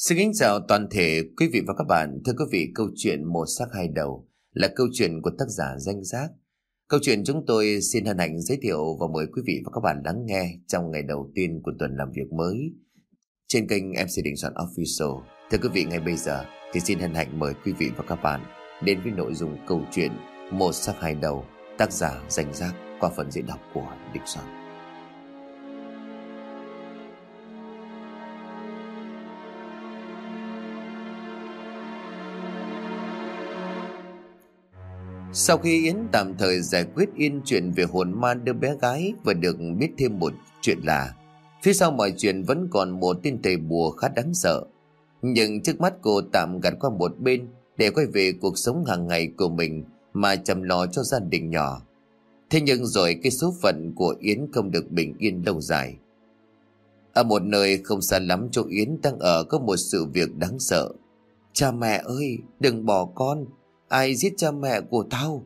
Xin kính chào toàn thể quý vị và các bạn. Thưa quý vị, câu chuyện Một xác hai đầu là câu chuyện của tác giả Danh Giác. Câu chuyện chúng tôi xin hân hạnh giới thiệu và mời quý vị và các bạn lắng nghe trong ngày đầu tiên của tuần làm việc mới trên kênh MC Đình Soạn Official. Thưa quý vị, ngay bây giờ thì xin hân hạnh mời quý vị và các bạn đến với nội dung câu chuyện Một xác hai đầu, tác giả Danh Giác qua phần diễn đọc của Đình Soạn. Sau khi Yến tạm thời giải quyết yên chuyện về hồn ma đứa bé gái và được biết thêm một chuyện là phía sau mọi chuyện vẫn còn một tên thầy bùa khá đáng sợ. Nhưng trước mắt cô tạm gạt qua một bên để quay về cuộc sống hàng ngày của mình mà chăm lo cho gia đình nhỏ. Thế nhưng rồi cái số phận của Yến không được bình yên lâu dài. Ở một nơi không xa lắm chỗ Yến đang ở có một sự việc đáng sợ. Cha mẹ ơi, đừng bỏ con! Ai giết cha mẹ của tao?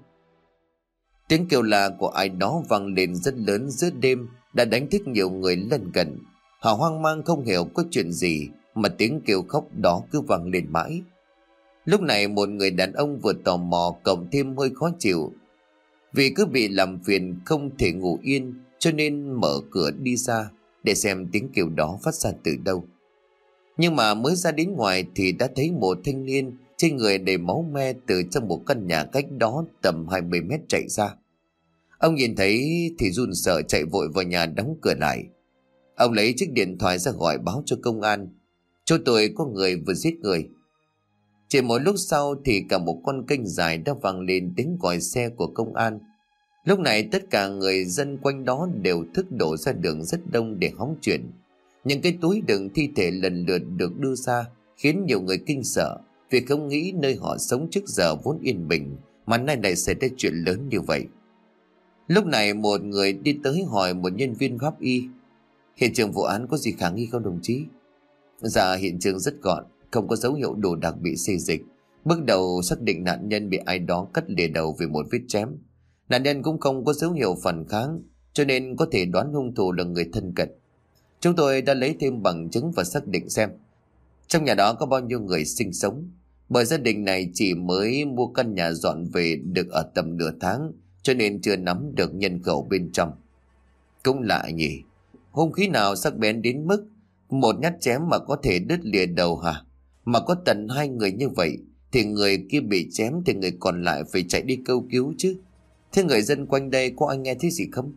Tiếng kêu la của ai đó vang lên rất lớn giữa đêm, đã đánh thức nhiều người lân cận. Họ hoang mang không hiểu có chuyện gì mà tiếng kêu khóc đó cứ vang lên mãi. Lúc này một người đàn ông vừa tò mò cộng thêm hơi khó chịu, vì cứ bị làm phiền không thể ngủ yên, cho nên mở cửa đi ra để xem tiếng kêu đó phát ra từ đâu. Nhưng mà mới ra đến ngoài thì đã thấy một thanh niên trên người đầy máu me từ trong một căn nhà cách đó tầm 20 mét chạy ra. Ông nhìn thấy thì run sợ chạy vội vào nhà đóng cửa lại. Ông lấy chiếc điện thoại ra gọi báo cho công an. Chỗ tôi có người vừa giết người. Chỉ một lúc sau thì cả một con kênh dài đã vang lên tiếng còi xe của công an. Lúc này tất cả người dân quanh đó đều thức đổ ra đường rất đông để hóng chuyện. Những cái túi đựng thi thể lần lượt được đưa ra khiến nhiều người kinh sợ, vì không nghĩ nơi họ sống trước giờ vốn yên bình mà nay lại xảy ra chuyện lớn như vậy. Lúc này một người đi tới hỏi một nhân viên pháp y: hiện trường vụ án có gì khả nghi không đồng chí? Dạ, hiện trường rất gọn, không có dấu hiệu đồ đạc bị xê dịch. Bước đầu xác định nạn nhân bị ai đó cắt lìa đầu vì một vết chém. Nạn nhân cũng không có dấu hiệu phản kháng, cho nên có thể đoán hung thủ là người thân cận. Chúng tôi đã lấy thêm bằng chứng và xác định xem trong nhà đó có bao nhiêu người sinh sống. Bởi gia đình này chỉ mới mua căn nhà dọn về được ở tầm nửa tháng, cho nên chưa nắm được nhân khẩu bên trong. Cũng lạ nhỉ, hung khí nào sắc bén đến mức một nhát chém mà có thể đứt lìa đầu hả? Mà có tận 2 người như vậy thì người kia bị chém thì người còn lại phải chạy đi kêu cứu chứ. Thế người dân quanh đây có ai nghe thấy gì không?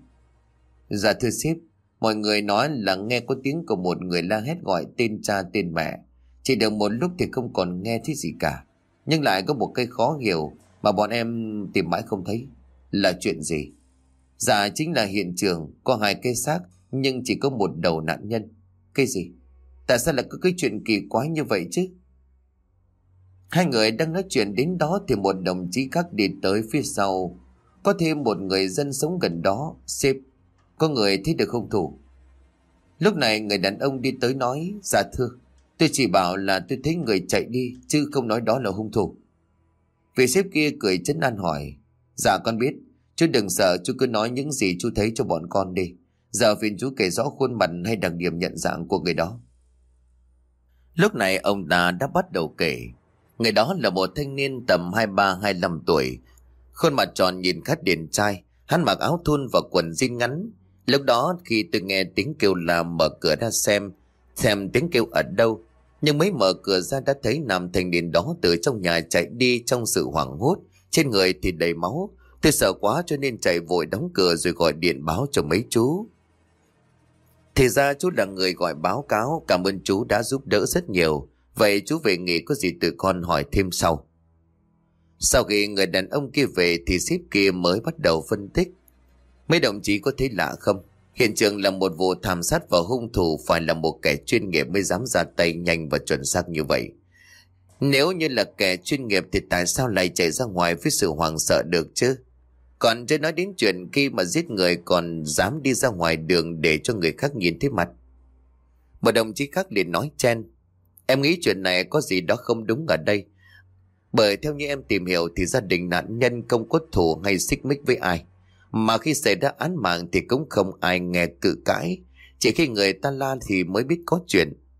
Dạ thưa sếp, mọi người nói là nghe có tiếng của một người la hét gọi tên cha tên mẹ. Chỉ được một lúc thì không còn nghe thấy gì cả. Nhưng lại có một cái khó hiểu mà bọn em tìm mãi không thấy. Là chuyện gì? Dạ chính là hiện trường có 2 cái xác nhưng chỉ có một đầu nạn nhân. Cái gì? Tại sao lại có cái chuyện kỳ quái như vậy chứ? 2 người đang nói chuyện đến đó thì một đồng chí khác đi tới phía sau. Có thêm một người dân sống gần đó. Sếp, có người thấy được hung thủ. Lúc này người đàn ông đi tới nói: dạ thưa, tôi chỉ bảo là tôi thấy người chạy đi chứ không nói đó là hung thủ. Vị sếp kia cười trấn an hỏi: dạ con biết, chú đừng sợ, chú cứ nói những gì chú thấy cho bọn con đi. Giờ phiền chú kể rõ khuôn mặt hay đặc điểm nhận dạng của người đó. Lúc này ông ta đã bắt đầu kể. Người đó là một thanh niên tầm 23-25 tuổi, khuôn mặt tròn nhìn khá điển trai. Hắn mặc áo thun và quần jean ngắn. Lúc đó khi tôi nghe tiếng kêu là mở cửa ra xem tiếng kêu ở đâu, nhưng mới mở cửa ra đã thấy nam thanh niên đó từ trong nhà chạy đi trong sự hoảng hốt, trên người thì đầy máu. Tôi sợ quá cho nên chạy vội đóng cửa rồi gọi điện báo cho mấy chú. Thì ra chú là người gọi báo cáo, cảm ơn chú đã giúp đỡ rất nhiều. Vậy chú về nghỉ, có gì tự con hỏi thêm sau. Sau khi người đàn ông kia về thì sếp kia mới bắt đầu phân tích. Mấy đồng chí có thấy lạ không? Hiện trường là một vụ thảm sát và hung thủ phải là một kẻ chuyên nghiệp mới dám ra tay nhanh và chuẩn xác như vậy. Nếu như là kẻ chuyên nghiệp thì tại sao lại chạy ra ngoài với sự hoảng sợ được chứ? Còn chưa nói đến chuyện khi mà giết người còn dám đi ra ngoài đường để cho người khác nhìn thấy mặt. Một đồng chí khác liền nói chen: em nghĩ chuyện này có gì đó không đúng ở đây. Bởi theo như em tìm hiểu thì gia đình nạn nhân không có thù hay xích mích với ai. Mà khi xảy ra án mạng thì cũng không ai nghe cự cãi. Chỉ khi người ta la thì mới biết có chuyện.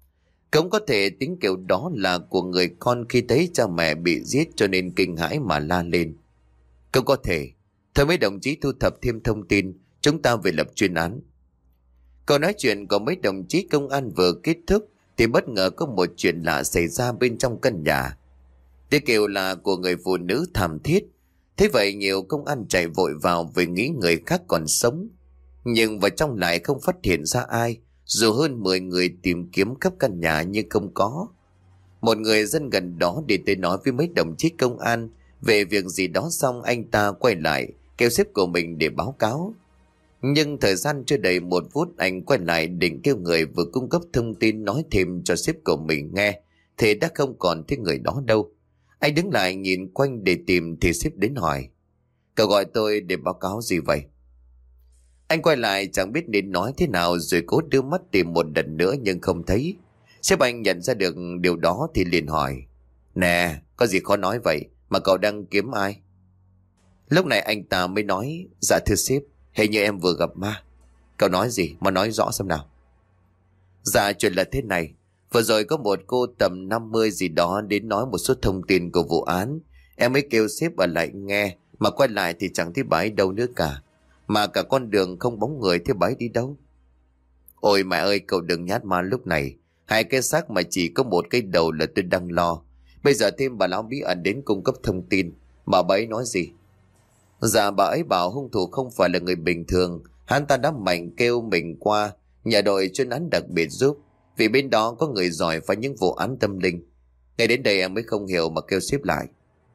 Cũng có thể tiếng kêu đó là của người con khi thấy cha mẹ bị giết cho nên kinh hãi mà la lên. Cũng có thể. Thôi mấy đồng chí thu thập thêm thông tin, chúng ta về lập chuyên án. Câu nói chuyện của mấy đồng chí công an vừa kết thúc thì bất ngờ có một chuyện lạ xảy ra bên trong căn nhà. Tiếng kêu là của người phụ nữ thảm thiết. Thế vậy nhiều công an chạy vội vào vì nghĩ người khác còn sống. Nhưng vào trong lại không phát hiện ra ai, dù hơn 10 người tìm kiếm khắp căn nhà nhưng không có. Một người dân gần đó đi tới nói với mấy đồng chí công an về việc gì đó, xong anh ta quay lại kêu sếp của mình để báo cáo. Nhưng thời gian chưa đầy 1 phút anh quay lại định kêu người vừa cung cấp thông tin nói thêm cho sếp của mình nghe thì đã không còn thấy người đó đâu. Anh đứng lại nhìn quanh để tìm thì sếp đến hỏi: "Cậu gọi tôi để báo cáo gì vậy?" Anh quay lại chẳng biết nên nói thế nào rồi cố đưa mắt tìm một lần nữa nhưng không thấy. Sếp anh nhận ra được điều đó thì liền hỏi: "Nè, có gì khó nói vậy mà cậu đang kiếm ai?" Lúc này anh ta mới nói: "Dạ thưa sếp, hình như em vừa gặp ma." "Cậu nói gì mà nói rõ xem nào." "Dạ chuyện là thế này, vừa rồi có một cô tầm 50 gì đó đến nói một số thông tin của vụ án. Em mới kêu sếp ở lại nghe, mà quay lại thì chẳng thấy bà ấy đâu nữa cả. Mà cả con đường không bóng người, thế bà ấy đi đâu?" "Ôi mẹ ơi, cậu đừng nhát ma lúc này. 2 cái xác mà chỉ có 1 cái đầu là tôi đang lo. Bây giờ thêm bà lão bí ẩn đến cung cấp thông tin. Bà ấy nói gì?" "Dạ bà ấy bảo hung thủ không phải là người bình thường. Hắn ta đã mạnh kêu mình qua nhà đội chuyên án đặc biệt giúp, vì bên đó có người giỏi phá những vụ án tâm linh." Ngay đến đây em mới không hiểu mà kêu xếp lại.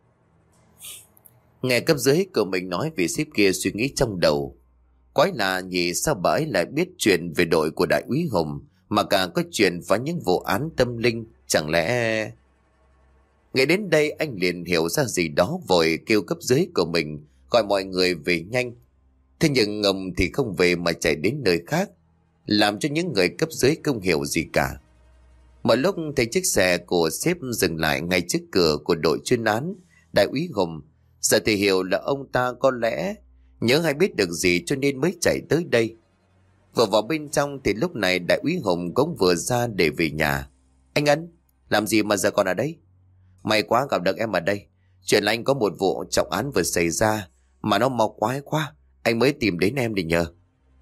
Nghe cấp dưới của mình nói vì sếp kia suy nghĩ trong đầu: quái lạ nhỉ, sao bà ấy lại biết chuyện về đội của đại úy Hùng mà cả có chuyện phá những vụ án tâm linh, chẳng lẽ... Ngay đến đây anh liền hiểu ra gì đó, vội kêu cấp dưới của mình gọi mọi người về nhanh. Thế nhưng ngầm thì không về mà chạy đến nơi khác, làm cho những người cấp dưới không hiểu gì cả. Một lúc thấy chiếc xe của sếp dừng lại ngay trước cửa của đội chuyên án đại úy Hùng. Giờ thì hiểu là ông ta có lẽ nhớ hay biết được gì cho nên mới chạy tới đây. Vừa vào bên trong thì lúc này đại úy Hùng cũng vừa ra để về nhà. "Anh Ân, làm gì mà giờ còn ở đây?" "May quá gặp được em ở đây. Chuyện là anh có một vụ trọng án vừa xảy ra mà nó mau quái quá, anh mới tìm đến em để nhờ."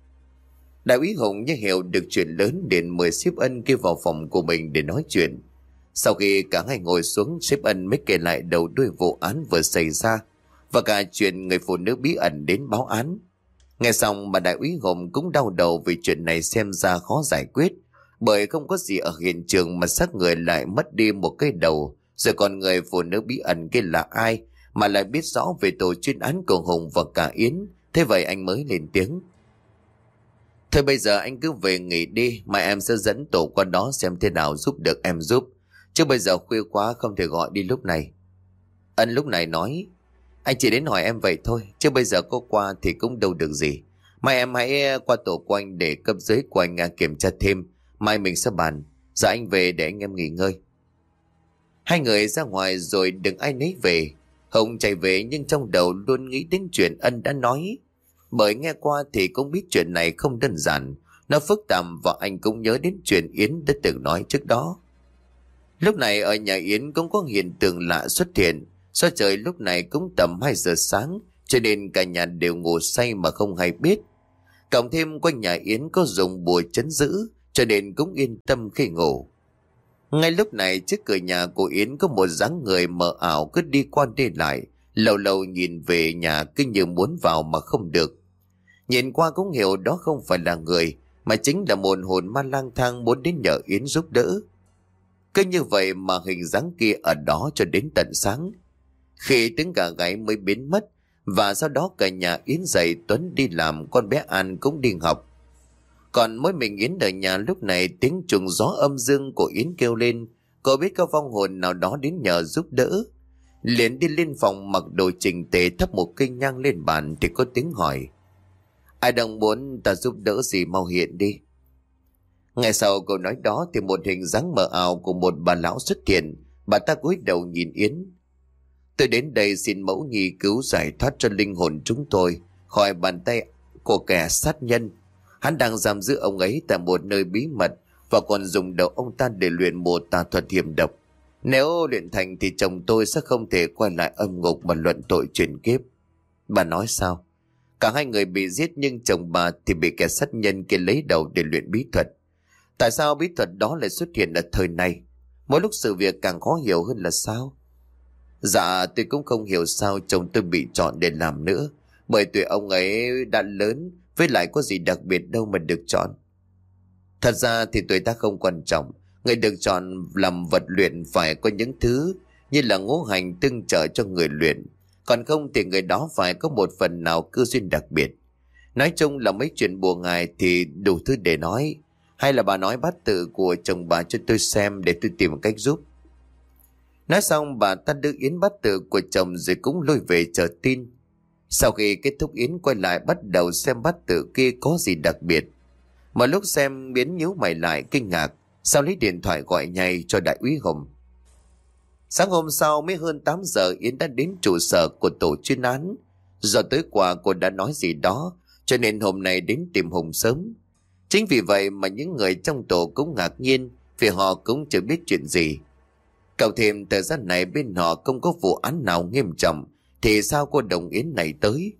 Đại úy Hùng như hiểu được chuyện lớn liền mời sếp Ân kêu vào phòng của mình để nói chuyện. Sau khi cả hai ngồi xuống, sếp Ân mới kể lại đầu đuôi vụ án vừa xảy ra và cả chuyện người phụ nữ bí ẩn đến báo án. Nghe xong mà đại úy Hùng cũng đau đầu vì chuyện này xem ra khó giải quyết, bởi không có gì ở hiện trường mà xác người lại mất đi một cái đầu, rồi còn người phụ nữ bí ẩn kia là ai mà lại biết rõ về tổ chuyên án của Hùng và cả Yến. Thế vậy anh mới lên tiếng: "Thôi bây giờ anh cứ về nghỉ đi, mai em sẽ dẫn tổ qua đó xem thế nào giúp được em giúp. Chứ bây giờ khuya quá không thể gọi đi lúc này." Ân lúc này nói: "Anh chỉ đến hỏi em vậy thôi, chứ bây giờ có qua thì cũng đâu được gì. Mai em hãy qua tổ của anh để cấp dưới của anh kiểm tra thêm, mai mình sẽ bàn. Giờ anh về để anh em nghỉ ngơi." Hai người ra ngoài rồi đừng ai nấy về. Hùng chạy về nhưng trong đầu luôn nghĩ đến chuyện Ân đã nói, bởi nghe qua thì cũng biết chuyện này không đơn giản, nó phức tạp, và anh cũng nhớ đến chuyện Yến đã từng nói trước đó. Lúc này ở nhà Yến cũng có hiện tượng lạ xuất hiện. Do trời lúc này cũng tầm 2 giờ sáng cho nên cả nhà đều ngủ say mà không hay biết. Cộng thêm quanh nhà Yến có dùng bùa trấn giữ cho nên cũng yên tâm khi ngủ. Ngay lúc này trước cửa nhà của Yến có một dáng người mờ ảo cứ đi qua đi lại, lâu lâu nhìn về nhà cứ như muốn vào mà không được. Nhìn qua cũng hiểu đó không phải là người mà chính là một hồn ma lang thang muốn đến nhờ Yến giúp đỡ. Cứ như vậy mà hình dáng kia ở đó cho đến tận sáng, khi tiếng gà gáy mới biến mất. Và sau đó cả nhà Yến dậy, Tuấn đi làm, con bé An cũng đi học. Còn mỗi mình Yến ở nhà lúc này tiếng trùng gió âm dương của Yến kêu lên. Cô biết có vong hồn nào đó đến nhờ giúp đỡ, liền đi lên phòng mặc đồ chỉnh tề thắp một cây nhang lên bàn thì có tiếng hỏi: "Ai đang muốn ta giúp đỡ gì mau hiện đi." Ngay sau câu nói đó thì một hình dáng mờ ảo của một bà lão xuất hiện. Bà ta cúi đầu nhìn Yến: "Tôi đến đây xin mẫu nhi cứu giải thoát cho linh hồn chúng tôi khỏi bàn tay của kẻ sát nhân. Hắn đang giam giữ ông ấy tại một nơi bí mật và còn dùng đầu ông ta để luyện một tà thuật hiểm độc. Nếu luyện thành thì chồng tôi sẽ không thể quay lại âm ngục mà luận tội chuyển kiếp. Bà nói sao? Cả hai người bị giết nhưng chồng bà thì bị kẻ sát nhân kia lấy đầu để luyện bí thuật. Tại sao bí thuật đó lại xuất hiện ở thời này? Mỗi lúc sự việc càng khó hiểu hơn là sao? Dạ tôi cũng không hiểu sao chồng tôi bị chọn để làm nữa. Bởi tuổi ông ấy đã lớn, với lại có gì đặc biệt đâu mà được chọn. Thật ra thì tuổi ta không quan trọng. Người được chọn làm vật luyện phải có những thứ như là ngũ hành tương trợ cho người luyện. Còn không thì người đó phải có một phần nào cơ duyên đặc biệt. Nói chung là mấy chuyện bùa ngài thì đủ thứ để nói. Hay là bà nói bát tự của chồng bà cho tôi xem để tôi tìm cách giúp. Nói xong bà ta đưa yến bát tự của chồng rồi cũng lôi về chờ tin. Sau khi kết thúc yến quay lại bắt đầu xem bát tự kia có gì đặc biệt. Mà lúc xem Yến nhíu mày lại kinh ngạc, sau lấy điện thoại gọi nhảy cho đại úy Hùng. Sáng hôm sau mới hơn 8 giờ Yến đã đến trụ sở của tổ chuyên án. Do tối qua cô đã nói gì đó cho nên hôm nay đến tìm Hùng sớm. Chính vì vậy mà những người trong tổ cũng ngạc nhiên vì họ cũng chưa biết chuyện gì. Cộng thêm thời gian này bên họ không có vụ án nào nghiêm trọng thì sao cô đồng Yến này tới.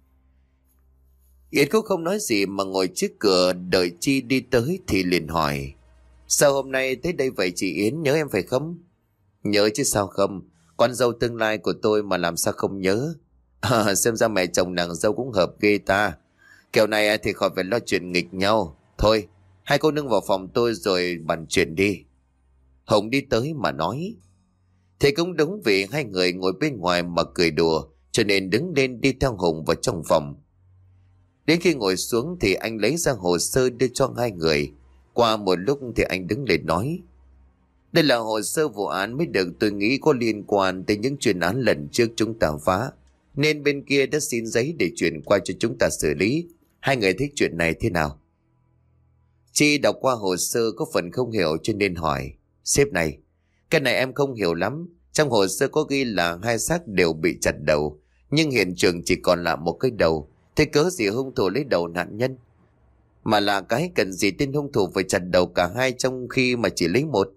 Yến cũng không nói gì mà ngồi trước cửa đợi Chi đi tới thì liền hỏi: Sao hôm nay tới đây vậy chị Yến, nhớ em phải không? Nhớ chứ sao không, con dâu tương lai của tôi mà làm sao không nhớ. Xem ra mẹ chồng nàng dâu cũng hợp ghê ta. Kiểu này thì khỏi phải lo chuyện nghịch nhau. Thôi, hai cô nương vào phòng tôi rồi bàn chuyện đi. Hồng đi tới mà nói. Thế cũng đúng vì hai người ngồi bên ngoài mà cười đùa cho nên đứng lên đi theo Hồng vào trong phòng. Đến khi ngồi xuống thì anh lấy ra hồ sơ đưa cho hai người. Qua một lúc thì anh đứng lên nói: Đây là hồ sơ vụ án mới được tôi nghĩ có liên quan tới những chuyên án lần trước chúng ta phá. Nên bên kia đã xin giấy để chuyển qua cho chúng ta xử lý. Hai người thích chuyện này thế nào? Chi đọc qua hồ sơ có phần không hiểu cho nên hỏi: Sếp này, cái này em không hiểu lắm. Trong hồ sơ có ghi là hai xác đều bị chặt đầu, nhưng hiện trường chỉ còn lại một cái đầu. Thế cớ gì hung thủ lấy đầu nạn nhân? Mà là cái cần gì tên hung thủ phải chặt đầu cả hai trong khi mà chỉ lấy một?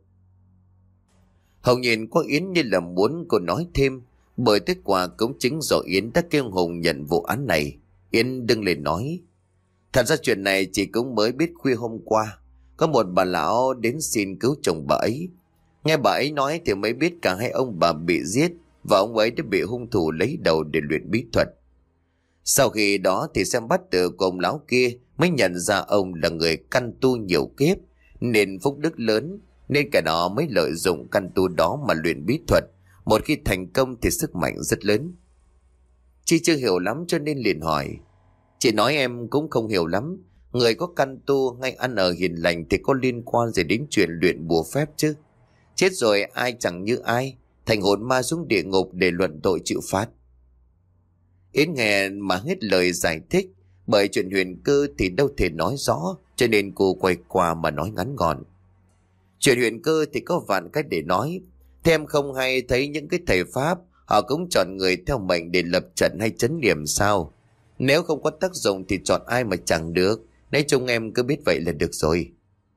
Hồng nhìn qua Yến như là muốn cô nói thêm, bởi kết quả cũng chính do Yến đã kêu Hồng nhận vụ án này. Yến đứng lên nói: Thật ra chuyện này chị cũng mới biết khuya hôm qua. Có một bà lão đến xin cứu chồng bà ấy. Nghe bà ấy nói thì mới biết cả hai ông bà bị giết và ông ấy đã bị hung thủ lấy đầu để luyện bí thuật. Sau khi đó thì xem bát tự của ông lão kia mới nhận ra ông là người căn tu nhiều kiếp nên phúc đức lớn, nên cả đó mới lợi dụng căn tu đó mà luyện bí thuật. Một khi thành công thì sức mạnh rất lớn. Chị chưa hiểu lắm cho nên liền hỏi: Chị nói em cũng không hiểu lắm. Người có căn tu hay ăn ở hiền lành thì có liên quan gì đến chuyện luyện bùa phép chứ? Chết rồi ai chẳng như ai, thành hồn ma xuống địa ngục để luận tội chịu phạt. Yến nghe mà hết lời giải thích, bởi chuyện huyền cơ thì đâu thể nói rõ, cho nên cô quay qua mà nói ngắn gọn. Chuyện huyền cơ thì có vạn cách để nói. Thế em không hay thấy những cái thầy Pháp họ cũng chọn người theo mệnh để lập trận hay trấn điểm sao? Nếu không có tác dụng thì chọn ai mà chẳng được. Nói chung em cứ biết vậy là được rồi.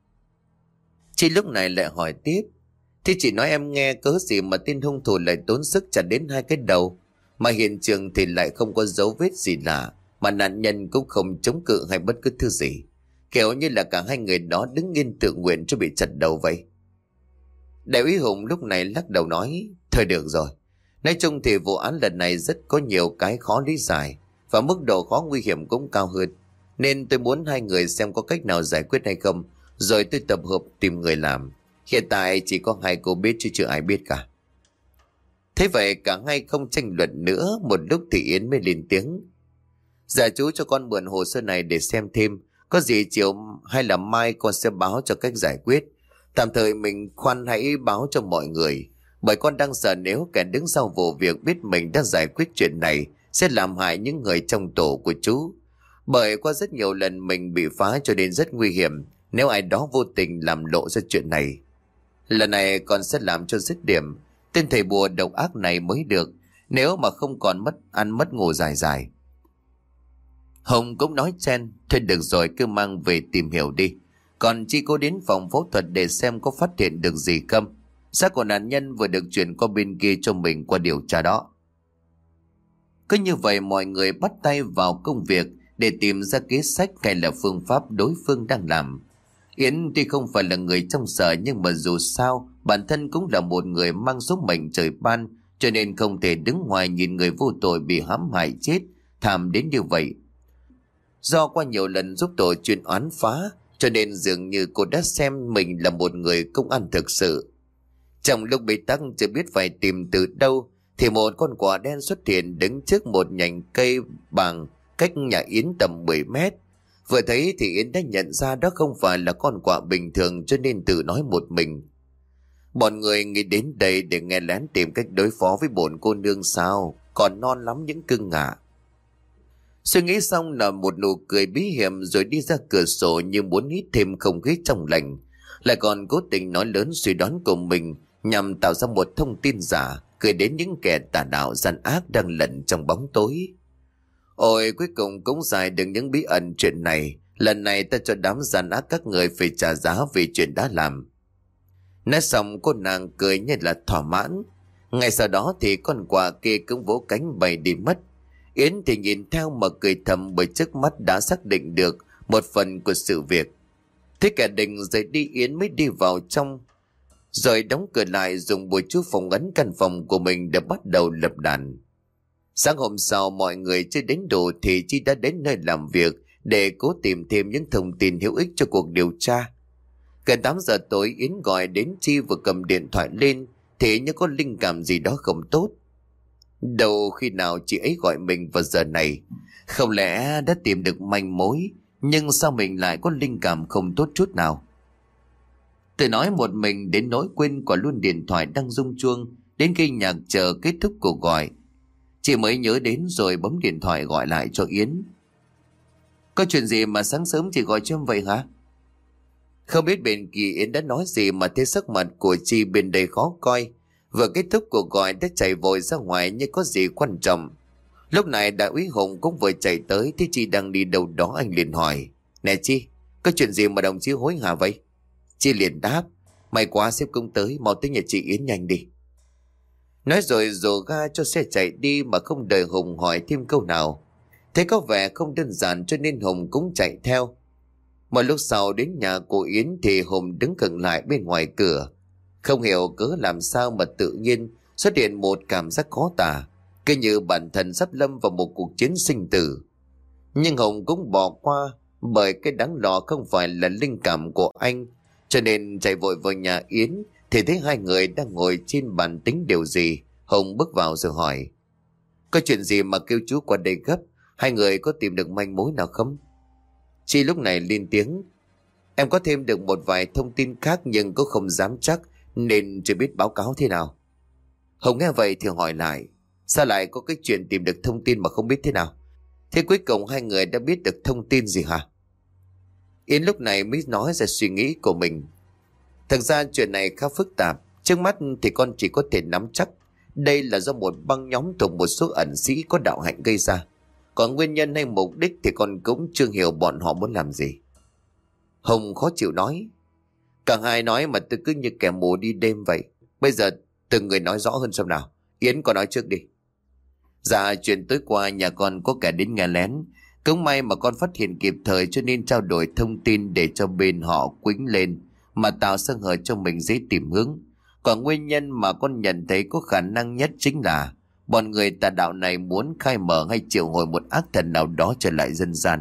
Chị lúc này lại hỏi tiếp: Thì chị nói em nghe cớ gì mà tên hung thủ lại tốn sức chặt đến hai cái đầu, mà hiện trường thì lại không có dấu vết gì lạ, mà nạn nhân cũng không chống cự hay bất cứ thứ gì, kiểu như là cả hai người đó đứng yên tự nguyện cho bị chặt đầu vậy. Đại úy Hùng lúc này lắc đầu nói: Thôi được rồi, nói chung thì vụ án lần này rất có nhiều cái khó lý giải và mức độ khó nguy hiểm cũng cao hơn, nên tôi muốn hai người xem có cách nào giải quyết hay không, rồi tôi tập hợp tìm người làm. Hiện tại chỉ có hai cô biết chứ chưa ai biết cả. Thế vậy cả hai không tranh luận nữa. Một lúc thì Yến mới lên tiếng: Dạ chú cho con mượn hồ sơ này để xem thêm. Có gì chiều hay là mai con sẽ báo cho cách giải quyết. Tạm thời mình khoan hãy báo cho mọi người, bởi con đang sợ nếu kẻ đứng sau vụ việc biết mình đã giải quyết chuyện này sẽ làm hại những người trong tổ của chú. Bởi qua rất nhiều lần mình bị phá cho nên rất nguy hiểm nếu ai đó vô tình làm lộ ra chuyện này. Lần này con sẽ làm cho dứt điểm. Tên thầy bùa độc ác này mới được, nếu mà không còn mất ăn mất ngủ dài dài. Hồng cũng nói chen: Thôi được rồi, cứ mang về tìm hiểu đi. Còn Chi cô đến phòng phẫu thuật để xem có phát hiện được gì không. Xác của nạn nhân vừa được chuyển qua bên kia cho mình qua điều tra đó. Cứ như vậy mọi người bắt tay vào công việc để tìm ra kế sách hay là phương pháp đối phương đang làm. Yến tuy không phải là người trong sở, nhưng mà dù sao bản thân cũng là một người mang số mệnh trời ban, cho nên không thể đứng ngoài nhìn người vô tội bị hãm hại chết thảm đến như vậy. Do qua nhiều lần giúp tổ chuyên án phá, cho nên dường như cô đã xem mình là một người công an thực sự. Trong lúc bế tắc chưa biết phải tìm từ đâu, thì một con quạ đen xuất hiện đứng trước một nhành cây bằng cách nhà Yến tầm 10 mét. Vừa thấy thì Yến đã nhận ra đó không phải là con quạ bình thường, cho nên tự nói một mình: bọn người nghĩ đến đây để nghe lén tìm cách đối phó với bổn cô nương sao? Còn non lắm những cưng ạ. Suy nghĩ xong là một nụ cười bí hiểm rồi đi ra cửa sổ như muốn hít thêm không khí trong lành. Lại còn cố tình nói lớn suy đoán của mình nhằm tạo ra một thông tin giả gửi đến những kẻ tà đạo gian ác đang lẩn trong bóng tối. Ôi, cuối cùng cũng giải được những bí ẩn chuyện này. Lần này ta cho đám gian ác các người phải trả giá vì chuyện đã làm. Nói xong cô nàng cười như là thỏa mãn. Ngay sau đó thì con quạ kia cũng vỗ cánh bay đi mất. Yến thì nhìn theo mà cười thầm, bởi trước mắt đã xác định được một phần của sự việc. Thế cả Đình rời đi, Yến mới đi vào trong, rồi đóng cửa lại, dùng bùa chú phong ấn căn phòng của mình để bắt đầu lập đàn. Sáng hôm sau mọi người chưa đến đủ thì Chi đã đến nơi làm việc để cố tìm thêm những thông tin hữu ích cho cuộc điều tra. Gần 8 giờ tối Yến gọi đến Chi, vừa cầm điện thoại lên thì như có linh cảm gì đó không tốt. Đâu khi nào chị ấy gọi mình vào giờ này? Không lẽ đã tìm được manh mối? Nhưng sao mình lại có linh cảm không tốt chút nào? Tự nói một mình đến nỗi quên quả luôn điện thoại đang rung chuông. Đến khi nhạc chờ kết thúc cuộc gọi, chị mới nhớ đến rồi bấm điện thoại gọi lại cho Yến. Có chuyện gì mà sáng sớm chị gọi cho em vậy hả? Không biết bên kia Yến đã nói gì mà thấy sắc mặt của Chi bên đây khó coi. Vừa kết thúc cuộc gọi đã chạy vội ra ngoài như có gì quan trọng. Lúc này đại úy Hùng cũng vừa chạy tới, thì Chi đang đi đâu đó. Anh liền hỏi: Nè Chi, có chuyện gì mà đồng chí hối hả vậy? Chi liền đáp: May quá sếp cũng tới, mau tới nhà chị Yến nhanh đi. Nói rồi dồ ga cho xe chạy đi mà không đợi Hùng hỏi thêm câu nào. Thấy có vẻ không đơn giản cho nên Hùng cũng chạy theo. Một lúc sau đến nhà cô Yến thì Hùng đứng khựng lại bên ngoài cửa. Không hiểu cớ làm sao mà tự nhiên xuất hiện một cảm giác khó tả, cứ như bản thân sắp lâm vào một cuộc chiến sinh tử. Nhưng Hùng cũng bỏ qua, bởi cái đáng lo không phải là linh cảm của anh, cho nên chạy vội vào nhà Yến thì thấy hai người đang ngồi trên bàn tính điều gì. Hùng bước vào rồi hỏi: Có chuyện gì mà kêu chú qua đây gấp? Hai người có tìm được manh mối nào không? Chi lúc này lên tiếng: Em có thêm được một vài thông tin khác nhưng cũng không dám chắc, nên chưa biết báo cáo thế nào. Hùng nghe vậy thì hỏi lại: Sao lại có cái chuyện tìm được thông tin mà không biết thế nào? Thế cuối cùng hai người đã biết được thông tin gì hả? Yến lúc này mới nói ra suy nghĩ của mình. Thực ra chuyện này khá phức tạp. Trước mắt thì con chỉ có thể nắm chắc đây là do một băng nhóm thuộc một số ẩn sĩ có đạo hạnh gây ra. Còn nguyên nhân hay mục đích thì con cũng chưa hiểu bọn họ muốn làm gì. Hùng khó chịu nói: Cả hai nói mà tôi cứ như kẻ mù đi đêm vậy. Bây giờ từng người nói rõ hơn xem nào. Yến con nói trước đi. Dạ, chuyện tối qua nhà con có kẻ đến nghe lén. Cũng may mà con phát hiện kịp thời, cho nên trao đổi thông tin để cho bên họ quýnh lên mà tạo sơ hở cho mình dễ tìm hướng. Còn nguyên nhân mà con nhận thấy có khả năng nhất chính là bọn người tà đạo này muốn khai mở hay triệu hồi một ác thần nào đó trở lại dân gian.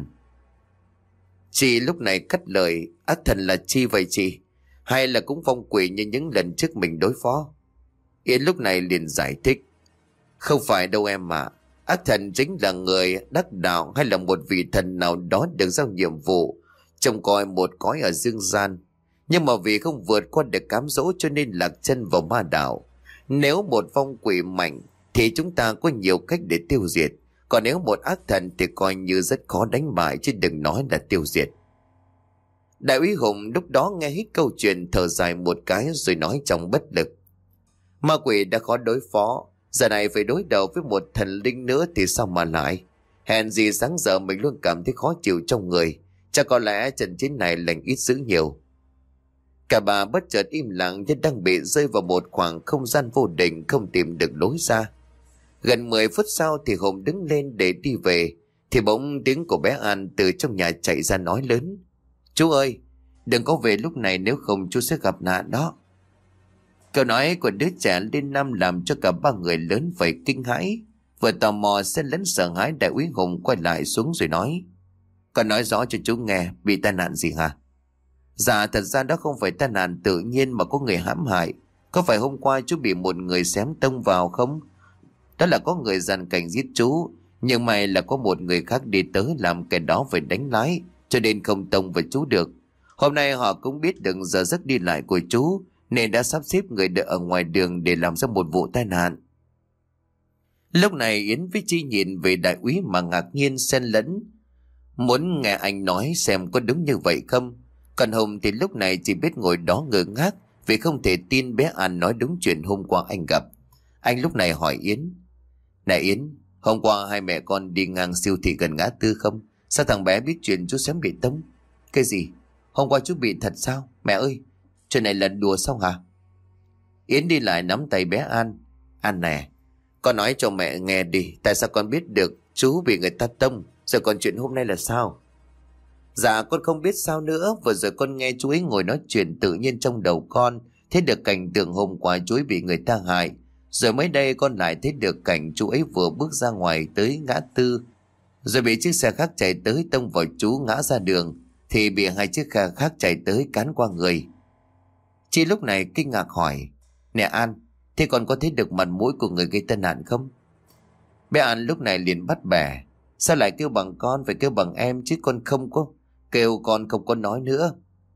Chị lúc này cắt lời: Ác thần là chi vậy chị? Hay là cũng phong quỷ như những lần trước mình đối phó? Yến lúc này liền giải thích: Không phải đâu em ạ. Ác thần chính là người đắc đạo hay là một vị thần nào đó được giao nhiệm vụ trông coi một cõi ở dương gian. Nhưng mà vì không vượt qua được cám dỗ cho nên lạc chân vào ma đạo. Nếu một phong quỷ mạnh thì chúng ta có nhiều cách để tiêu diệt. Còn nếu một ác thần thì coi như rất khó đánh bại, chứ đừng nói là tiêu diệt. Đại úy Hùng lúc đó nghe hết câu chuyện thở dài một cái rồi nói trong bất lực: Ma quỷ đã khó đối phó, giờ này phải đối đầu với một thần linh nữa thì sao mà lại. Hèn gì sáng giờ mình luôn cảm thấy khó chịu trong người. Chắc có lẽ trận chiến này lành ít dữ nhiều. Cả ba bất chợt im lặng như đang bị rơi vào một khoảng không gian vô định, không tìm được lối ra. Gần 10 phút sau thì Hùng đứng lên để đi về, thì bỗng tiếng của bé An từ trong nhà chạy ra nói lớn: Chú ơi, đừng có về lúc này, nếu không chú sẽ gặp nạn đó. Câu nói của đứa trẻ lên năm làm cho cả ba người lớn phải kinh hãi. Vừa tò mò xen lẫn sợ hãi, đại úy Hùng quay lại xuống rồi nói: Con nói rõ cho chú nghe, bị tai nạn gì hả? Dạ thật ra đó không phải tai nạn tự nhiên mà có người hãm hại. Có phải hôm qua chú bị một người xém tông vào không? Đó là có người dàn cảnh giết chú, nhưng may là có một người khác đi tới làm cái đó phải đánh lái, cho nên không tông vào chú được. Hôm nay họ cũng biết được giờ giấc đi lại của chú, nên đã sắp xếp người đợi ở ngoài đường để làm ra một vụ tai nạn. Lúc này Yến với Chi nhìn về đại úy mà ngạc nhiên xen lẫn, muốn nghe anh nói xem có đúng như vậy không. Còn Hùng thì lúc này chỉ biết ngồi đó ngơ ngác vì không thể tin bé An nói đúng chuyện hôm qua anh gặp. Anh lúc này hỏi Yến: Này Yến, hôm qua hai mẹ con đi ngang siêu thị gần ngã tư không? Sao thằng bé biết chuyện chú xém bị tông? Cái gì? Hôm qua chú bị thật sao? Mẹ ơi, chuyện này là đùa xong hả? Yến đi lại nắm tay bé An: An nè, con nói cho mẹ nghe đi, tại sao con biết được chú bị người ta tông, rồi còn chuyện hôm nay là sao? Dạ con không biết sao nữa, vừa rồi con nghe chú ấy ngồi nói chuyện tự nhiên trong đầu con, thấy được cảnh tượng hôm qua chú ấy bị người ta hại. Rồi mới đây con lại thấy được cảnh chú ấy vừa bước ra ngoài tới ngã tư, rồi bị chiếc xe khác chạy tới tông vào chú ngã ra đường, thì bị hai chiếc xe khác chạy tới cán qua người. Chị lúc này kinh ngạc hỏi: Nè An, thế con có thấy được mặt mũi của người gây tai nạn không? Bé An lúc này liền bắt bẻ: Sao lại kêu bằng con, phải kêu bằng em chứ, con không có kêu, con không có nói nữa.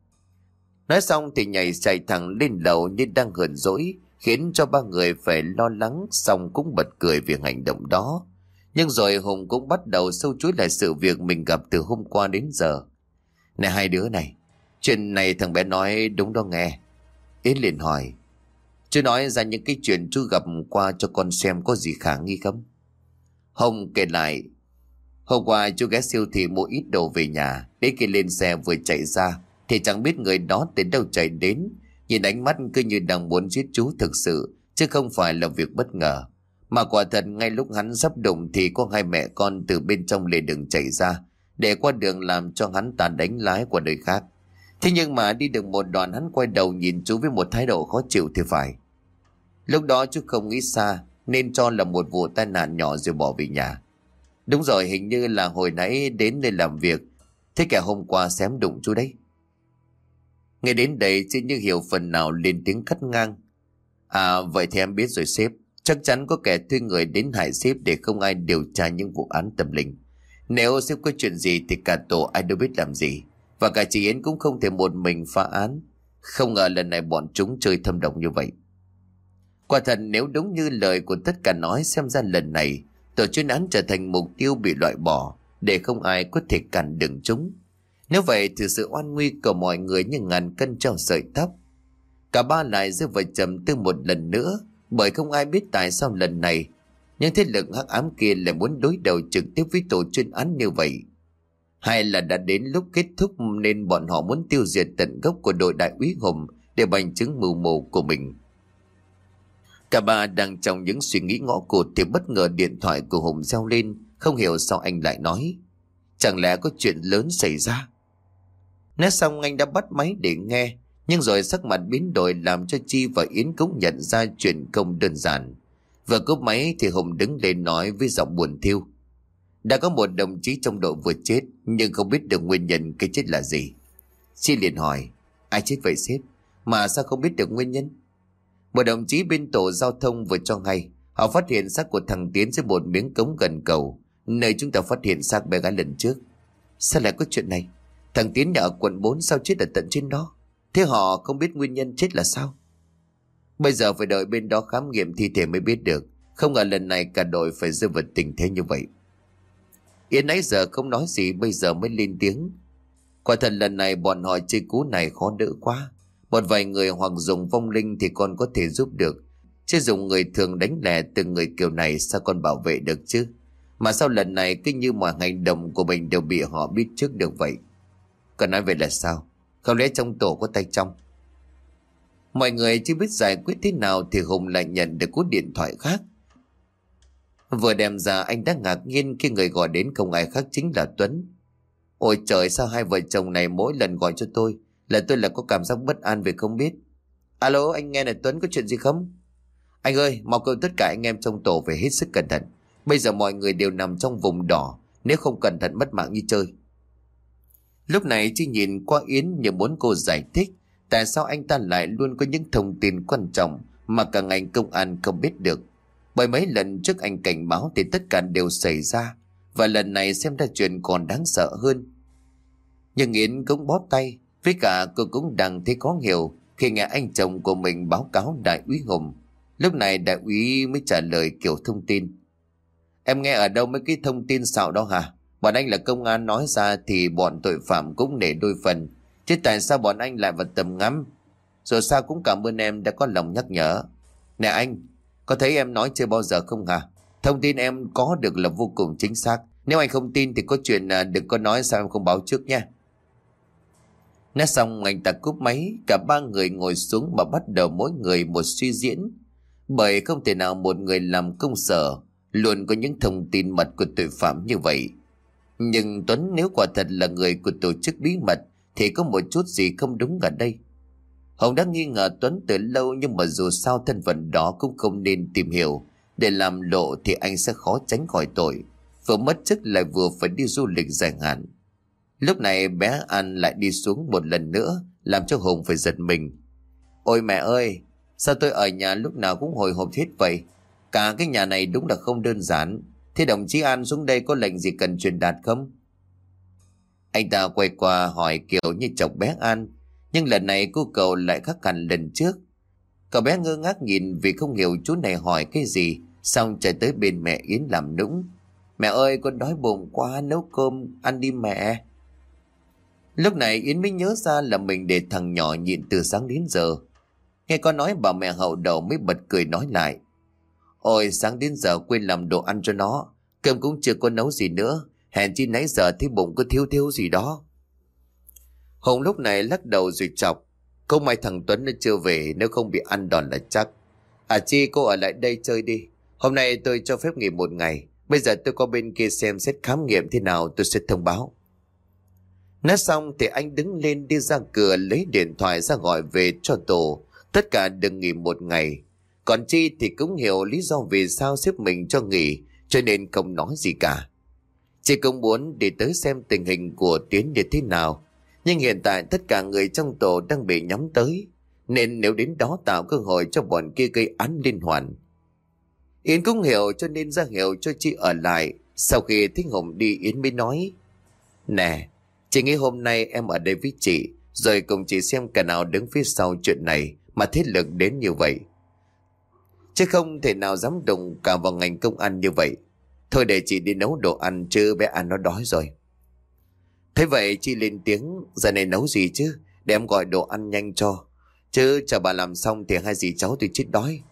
Nói xong thì nhảy chạy thẳng lên lầu như đang hờn dỗi, khiến cho ba người phải lo lắng, xong cũng bật cười vì hành động đó. Nhưng rồi Hùng cũng bắt đầu sâu chuỗi lại sự việc mình gặp từ hôm qua đến giờ. Này hai đứa này, chuyện này thằng bé nói đúng đó nghe. Yến liền hỏi: Chú nói ra những cái chuyện chú gặp qua cho con xem có gì khả nghi không? Hùng kể lại: Hôm qua chú ghé siêu thị mua ít đồ về nhà, đến khi lên xe vừa chạy ra thì chẳng biết người đó từ đâu chạy đến, nhìn ánh mắt cứ như đang muốn giết chú thực sự, chứ không phải là việc bất ngờ. Mà quả thật ngay lúc hắn sắp đụng thì có hai mẹ con từ bên trong lề đường chạy ra để qua đường làm cho hắn ta đánh lái qua nơi khác. Thế nhưng mà đi được một đoạn hắn quay đầu nhìn chú với một thái độ khó chịu thì phải. Lúc đó chú không nghĩ xa nên cho là một vụ tai nạn nhỏ rồi bỏ về nhà. Đúng rồi, hình như là hồi nãy đến nơi làm việc, thế kẻ hôm qua xém đụng chú đấy. Nghe đến đây chứ như hiểu phần nào lên tiếng cắt ngang: À vậy thì em biết rồi sếp, chắc chắn có kẻ thuê người đến hại sếp để không ai điều tra những vụ án tâm linh. Nếu sếp có chuyện gì thì cả tổ ai đâu biết làm gì, và cả chị Yến cũng không thể một mình phá án. Không ngờ lần này bọn chúng chơi thâm độc như vậy. Quả thật nếu đúng như lời của tất cả nói, xem ra lần này tổ chuyên án trở thành mục tiêu bị loại bỏ để không ai có thể cản đường chúng. Nếu vậy thì sự oan nguy của mọi người như ngàn cân treo sợi tóc. Cả ba lại rơi vào trầm tư một lần nữa, bởi không ai biết tại sao lần này những thế lực hắc ám kia lại muốn đối đầu trực tiếp với tổ chuyên án như vậy. Hay là đã đến lúc kết thúc nên bọn họ muốn tiêu diệt tận gốc của đội đại úy Hùng để bành trướng mưu mô của mình. Cả ba đang trong những suy nghĩ ngõ cụt thì bất ngờ điện thoại của Hùng reo lên. Không hiểu sao anh lại nói: Chẳng lẽ có chuyện lớn xảy ra? Nói xong anh đã bắt máy để nghe, nhưng rồi sắc mặt biến đổi làm cho Chi và Yến cũng nhận ra chuyện không đơn giản. Vừa cúp máy thì Hùng đứng lên nói với giọng buồn thiu: Đã có một đồng chí trong đội vừa chết, nhưng không biết được nguyên nhân cái chết là gì. Chi liền hỏi: Ai chết vậy sếp? Mà sao không biết được nguyên nhân? Một đồng chí bên tổ giao thông vừa cho hay họ phát hiện xác của thằng Tiến dưới một miếng cống gần cầu, nơi chúng ta phát hiện xác bé gái lần trước. Sao lại có chuyện này? Thằng Tiến nhà ở quận 4 sao chết ở tận trên đó? Thế họ không biết nguyên nhân chết là sao? Bây giờ phải đợi bên đó khám nghiệm thi thể mới biết được. Không ngờ lần này cả đội phải rơi vào tình thế như vậy. Yến nãy giờ không nói gì, bây giờ mới lên tiếng: Quả thật lần này bọn họ chơi cú này khó đỡ quá. Một vài người hoặc dùng vong linh thì con có thể giúp được, chứ dùng người thường đánh lẻ từng người kiểu này sao con bảo vệ được chứ? Mà sao lần này cứ như mọi hành động của mình đều bị họ biết trước được vậy? Còn nói vậy là sao? Không lẽ trong tổ có tay trong? Mọi người chưa biết giải quyết thế nào thì Hùng lại nhận được cú điện thoại khác. Vừa đem ra anh đã ngạc nhiên khi người gọi đến không ai khác chính là Tuấn. Ôi trời, sao hai vợ chồng này mỗi lần gọi cho tôi là có cảm giác bất an vì không biết. Alo, anh nghe này Tuấn, có chuyện gì không? Anh ơi, mau kêu tất cả anh em trong tổ phải hết sức cẩn thận. Bây giờ mọi người đều nằm trong vùng đỏ, nếu không cẩn thận mất mạng như chơi. Lúc này Chi nhìn qua Yến như muốn cô giải thích tại sao anh ta lại luôn có những thông tin quan trọng mà cả ngành công an không biết được. Bởi mấy lần trước anh cảnh báo thì tất cả đều xảy ra, và lần này xem ra chuyện còn đáng sợ hơn. Nhưng Yến cũng bó tay, với cả cô cũng đang thấy khó hiểu khi nghe anh chồng của mình báo cáo đại úy Hùng. Lúc này đại úy mới trả lời kiểu thông tin. Em nghe ở đâu mấy cái thông tin xạo đó hả? Bọn anh là công an nói ra thì bọn tội phạm cũng nể đôi phần. Chứ tại sao bọn anh lại vào tầm ngắm? Rồi sao cũng cảm ơn em đã có lòng nhắc nhở. Nè anh, có thấy em nói chưa bao giờ không hả? Thông tin em có được là vô cùng chính xác. Nếu anh không tin thì có chuyện đừng có nói sao em không báo trước nha. Nói xong anh ta cúp máy. Cả ba người ngồi xuống mà bắt đầu mỗi người một suy diễn. Bởi không thể nào một người làm công sở luôn có những thông tin mật của tội phạm như vậy. Nhưng Tuấn nếu quả thật là người của tổ chức bí mật thì có một chút gì không đúng ở đây. Hồng đã nghi ngờ Tuấn từ lâu, nhưng mà dù sao thân phận đó cũng không nên tìm hiểu. Để làm lộ thì anh sẽ khó tránh khỏi tội. Vừa mất chức lại vừa phải đi du lịch dài hạn. Lúc này bé An lại đi xuống một lần nữa, làm cho Hùng phải giật mình. Ôi mẹ ơi, sao tôi ở nhà lúc nào cũng hồi hộp hết vậy? Cả cái nhà này đúng là không đơn giản. Thế đồng chí An xuống đây có lệnh gì cần truyền đạt không? Anh ta quay qua hỏi kiểu như chọc bé An. Nhưng lần này cô cậu lại khác hẳn lần trước. Cậu bé ngơ ngác nhìn vì không hiểu chú này hỏi cái gì. Xong chạy tới bên mẹ Yến làm nũng. Mẹ ơi, con đói bụng quá, nấu cơm ăn đi mẹ. Lúc này Yến mới nhớ ra là mình để thằng nhỏ nhịn từ sáng đến giờ. Nghe con nói bà mẹ hậu đầu mới bật cười nói lại. Ôi sáng đến giờ quên làm đồ ăn cho nó. Cơm cũng chưa có nấu gì nữa. Hèn chi nãy giờ thấy bụng có thiếu thiếu gì đó. Hùng lúc này lắc đầu rồi chọc. Không may thằng Tuấn nó chưa về, nếu không bị ăn đòn là chắc. À Chi, cô ở lại đây chơi đi. Hôm nay tôi cho phép nghỉ một ngày. Bây giờ tôi có bên kia xem xét khám nghiệm thế nào tôi sẽ thông báo. Nói xong thì anh đứng lên đi ra cửa lấy điện thoại ra gọi về cho tổ. Tất cả đừng nghỉ một ngày. Còn Chi thì cũng hiểu lý do vì sao sếp mình cho nghỉ, cho nên không nói gì cả. Chị cũng muốn đi tới xem tình hình của Tiến như thế nào. Nhưng hiện tại tất cả người trong tổ đang bị nhắm tới, nên nếu đến đó tạo cơ hội cho bọn kia gây án liên hoàn. Yến cũng hiểu cho nên ra hiệu cho chị ở lại. Sau khi thích Hùng đi, Yến mới nói. Nè, chị nghĩ hôm nay em ở đây với chị, rồi cùng chị xem cả nào đứng phía sau chuyện này mà thế lực đến như vậy. Chứ không thể nào dám đụng cả vào ngành công an như vậy. Thôi để chị đi nấu đồ ăn chứ bé An nó đói rồi. Thế vậy chị lên tiếng. Giờ này nấu gì chứ, để em gọi đồ ăn nhanh cho. Chứ chờ bà làm xong thì hai dì cháu tôi chết đói.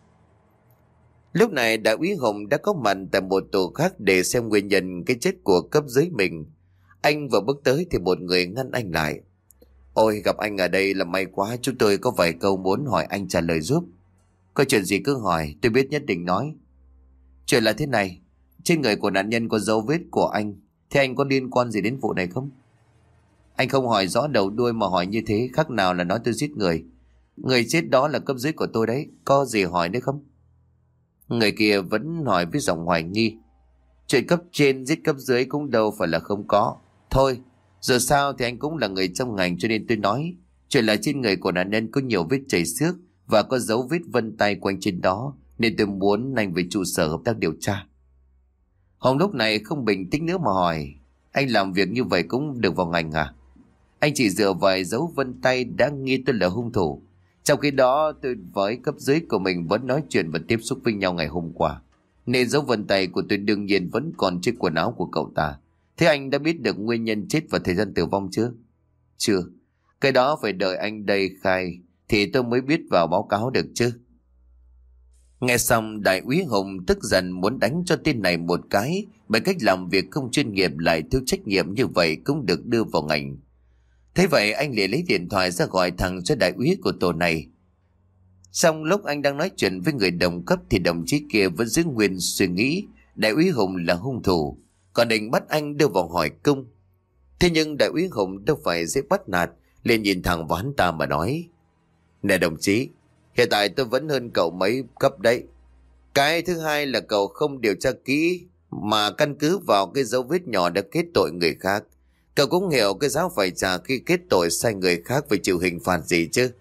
Lúc này đại úy Hùng đã có mặt tại một tổ khác để xem nguyên nhân cái chết của cấp dưới mình. Anh vừa bước tới thì một người ngăn anh lại. Ôi gặp anh ở đây là may quá, chúng tôi có vài câu muốn hỏi anh trả lời giúp. Có chuyện gì cứ hỏi, tôi biết nhất định nói. Chuyện là thế này, trên người của nạn nhân có dấu vết của anh. Thế anh có liên quan gì đến vụ này không? Anh không hỏi rõ đầu đuôi mà hỏi như thế khác nào là nói tôi giết người. Người chết đó là cấp dưới của tôi đấy, có gì hỏi nữa không? Người kia vẫn hỏi với giọng hoài nghi. Chuyện cấp trên giết cấp dưới cũng đâu phải là không có. Thôi, giờ sao thì anh cũng là người trong ngành cho nên tôi nói. Chuyện là trên người của nạn nhân có nhiều vết chảy xước và có dấu vết vân tay quanh trên đó, nên tôi muốn anh về trụ sở hợp tác điều tra. Hồng lúc này không bình tĩnh nữa mà hỏi. Anh làm việc như vậy cũng được vào ngành à? Anh chỉ dựa vài dấu vân tay đã nghi tôi là hung thủ. Trong khi đó tôi với cấp dưới của mình vẫn nói chuyện và tiếp xúc với nhau ngày hôm qua, nên dấu vân tay của tôi đương nhiên vẫn còn trên quần áo của cậu ta. Thế anh đã biết được nguyên nhân chết và thời gian tử vong chưa? Chưa. Cái đó phải đợi anh đây khai thì tôi mới biết vào báo cáo được chứ. Nghe xong đại úy Hùng tức giận muốn đánh cho tên này một cái, bởi cách làm việc không chuyên nghiệp lại thiếu trách nhiệm như vậy cũng được đưa vào ngành. Thế vậy anh liền lấy điện thoại ra gọi thẳng cho đại úy của tổ này. Trong lúc anh đang nói chuyện với người đồng cấp thì đồng chí kia vẫn giữ nguyên suy nghĩ đại úy Hùng là hung thủ, còn định bắt anh đưa vào hỏi cung. Thế nhưng đại úy Hùng đâu phải dễ bắt nạt, liền nhìn thẳng vào hắn ta mà nói: Nè đồng chí, hiện tại tôi vẫn hơn cậu mấy cấp đấy. Cái thứ hai là cậu không điều tra kỹ mà căn cứ vào cái dấu vết nhỏ đã kết tội người khác. Cậu cũng hiểu cái giá phải trả khi kết tội sai người khác phải chịu hình phạt gì chứ.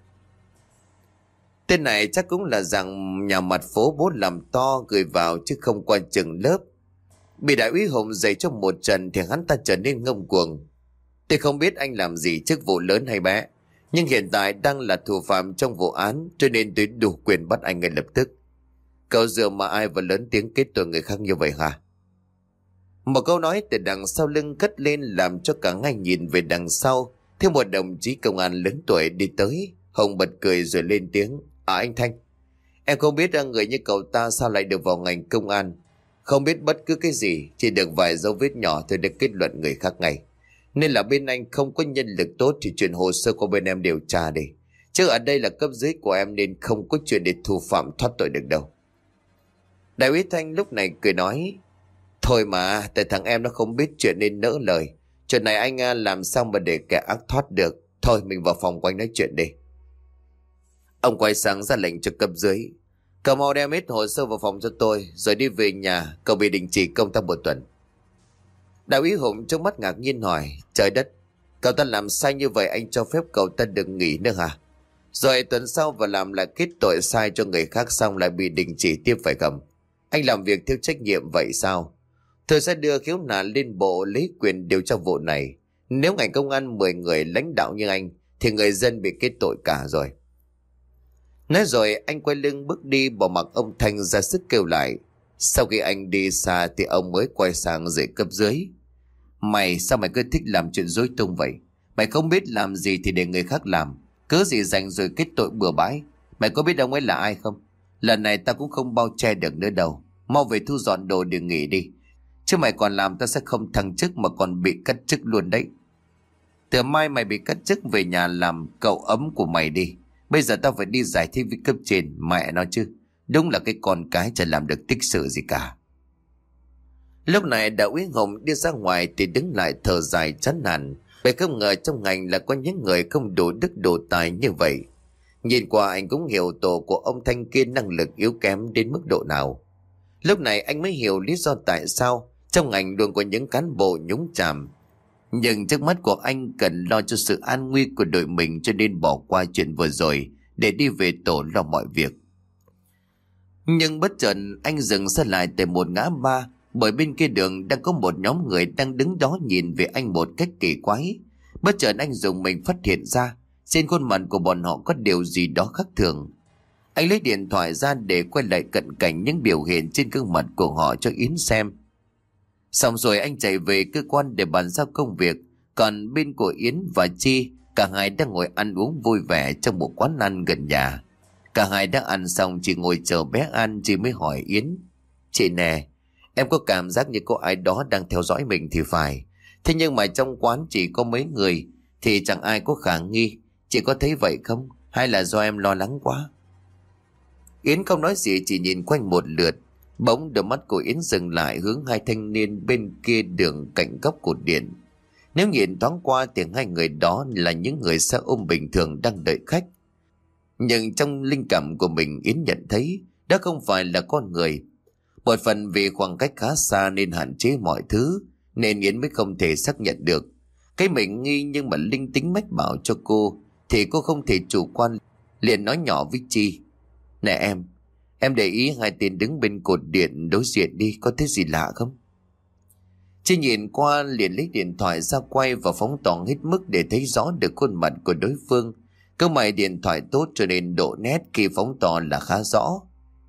Tên này chắc cũng là rằng nhà mặt phố bố làm to gửi vào chứ không qua chừng lớp. Bị đại úy Hùng giày cho một trận thì hắn ta trở nên ngông cuồng. Tôi không biết anh làm gì chức vụ lớn hay bé, nhưng hiện tại đang là thủ phạm trong vụ án, cho nên tôi đủ quyền bắt anh ngay lập tức. Cậu dựa mà ai và lớn tiếng kết tội người khác như vậy hả? Một câu nói từ đằng sau lưng cất lên làm cho cả ngay nhìn về đằng sau. Thêm một đồng chí công an lớn tuổi đi tới. Hồng bật cười rồi lên tiếng: anh Thanh, em không biết người như cậu ta sao lại được vào ngành công an. Không biết bất cứ cái gì, chỉ được vài dấu vết nhỏ thôi để kết luận người khác ngay. Nên là bên anh không có nhân lực tốt thì chuyển hồ sơ qua bên em điều tra đi. Chứ ở đây là cấp dưới của em nên không có chuyện để thủ phạm thoát tội được đâu. Đại úy Thanh lúc này cười nói: Thôi mà, tại thằng em nó không biết chuyện nên nỡ lời. Chuyện này anh làm sao mà để kẻ ác thoát được. Thôi mình vào phòng của anh nói chuyện đi. Ông quay sang ra lệnh cho cấp dưới: Cậu mau đem hết hồ sơ vào phòng cho tôi, rồi đi về nhà. Cậu bị đình chỉ công tác 1 tuần. Đại úy Hùng trong mắt ngạc nhiên hỏi: Trời đất, cậu ta làm sai như vậy anh cho phép cậu ta được nghỉ nữa hả? Rồi tuần sau và làm lại kết tội sai cho người khác xong lại bị đình chỉ tiếp phải không? Anh làm việc thiếu trách nhiệm vậy sao? Tôi sẽ đưa khiếu nại lên bộ lấy quyền điều tra vụ này. Nếu ngành công an 10 người lãnh đạo như anh thì người dân bị kết tội cả rồi. Nói rồi anh quay lưng bước đi, bỏ mặc ông Thanh ra sức kêu lại. Sau khi anh đi xa thì ông mới quay sang dạy cấp dưới: Mày sao mày cứ thích làm chuyện dối tung vậy? Mày không biết làm gì thì để người khác làm, cớ gì dành rồi kết tội bừa bãi. Mày có biết ông ấy là ai không? Lần này ta cũng không bao che được nữa đâu. Mau về thu dọn đồ để nghỉ đi, chứ mày còn làm ta sẽ không thăng chức mà còn bị cắt chức luôn đấy. Từ mai mày bị cắt chức về nhà làm cậu ấm của mày đi. Bây giờ tao phải đi giải thích với cấp trên. Mẹ nó chứ, đúng là cái con cái chả làm được tích sự gì cả. Lúc này đại úy Hùng đi ra ngoài thì đứng lại thở dài chán nản. Bởi không ngờ trong ngành là có những người không đủ đức đủ tài như vậy. Nhìn qua anh cũng hiểu tổ của ông Thanh kia năng lực yếu kém đến mức độ nào. Lúc này anh mới hiểu lý do tại sao trong ngành luôn có những cán bộ nhúng chàm. Nhưng trước mắt của anh cần lo cho sự an nguy của đội mình, cho nên bỏ qua chuyện vừa rồi để đi về tổ lo mọi việc. Nhưng bất chợt anh dừng xe lại tại một ngã ba, bởi bên kia đường đang có một nhóm người đang đứng đó nhìn về anh một cách kỳ quái. Bất chợt anh dùng mình phát hiện ra trên khuôn mặt của bọn họ có điều gì đó khác thường. Anh lấy điện thoại ra để quay lại cận cảnh những biểu hiện trên gương mặt của họ cho Yến xem. Xong rồi anh chạy về cơ quan để bàn giao công việc. Còn bên của Yến và Chi, cả hai đang ngồi ăn uống vui vẻ trong một quán ăn gần nhà. Cả hai đã ăn xong chỉ ngồi chờ bé An. Chi mới hỏi Yến: Chị nè, em có cảm giác như có ai đó đang theo dõi mình thì phải. Thế nhưng mà trong quán chỉ có mấy người thì chẳng ai có khả nghi. Chị có thấy vậy không? Hay là do em lo lắng quá? Yến không nói gì, chỉ nhìn quanh một lượt. Bỗng đôi mắt của Yến dừng lại hướng hai thanh niên bên kia đường cạnh góc cột điện. Nếu nhìn thoáng qua thì hai người đó là những người xe ôm bình thường đang đợi khách. Nhưng trong linh cảm của mình, Yến nhận thấy đó không phải là con người. Một phần vì khoảng cách khá xa nên hạn chế mọi thứ, nên Yến mới không thể xác nhận được. Cái mình nghi nhưng mà linh tính mách bảo cho cô thì cô không thể chủ quan, liền nói nhỏ với Chi: Nè em để ý hai tên đứng bên cột điện đối diện đi, có thấy gì lạ không? Chi nhìn qua liền lấy điện thoại ra quay và phóng to hết mức để thấy rõ được khuôn mặt của đối phương. Cơ mày điện thoại tốt cho nên độ nét khi phóng to là khá rõ.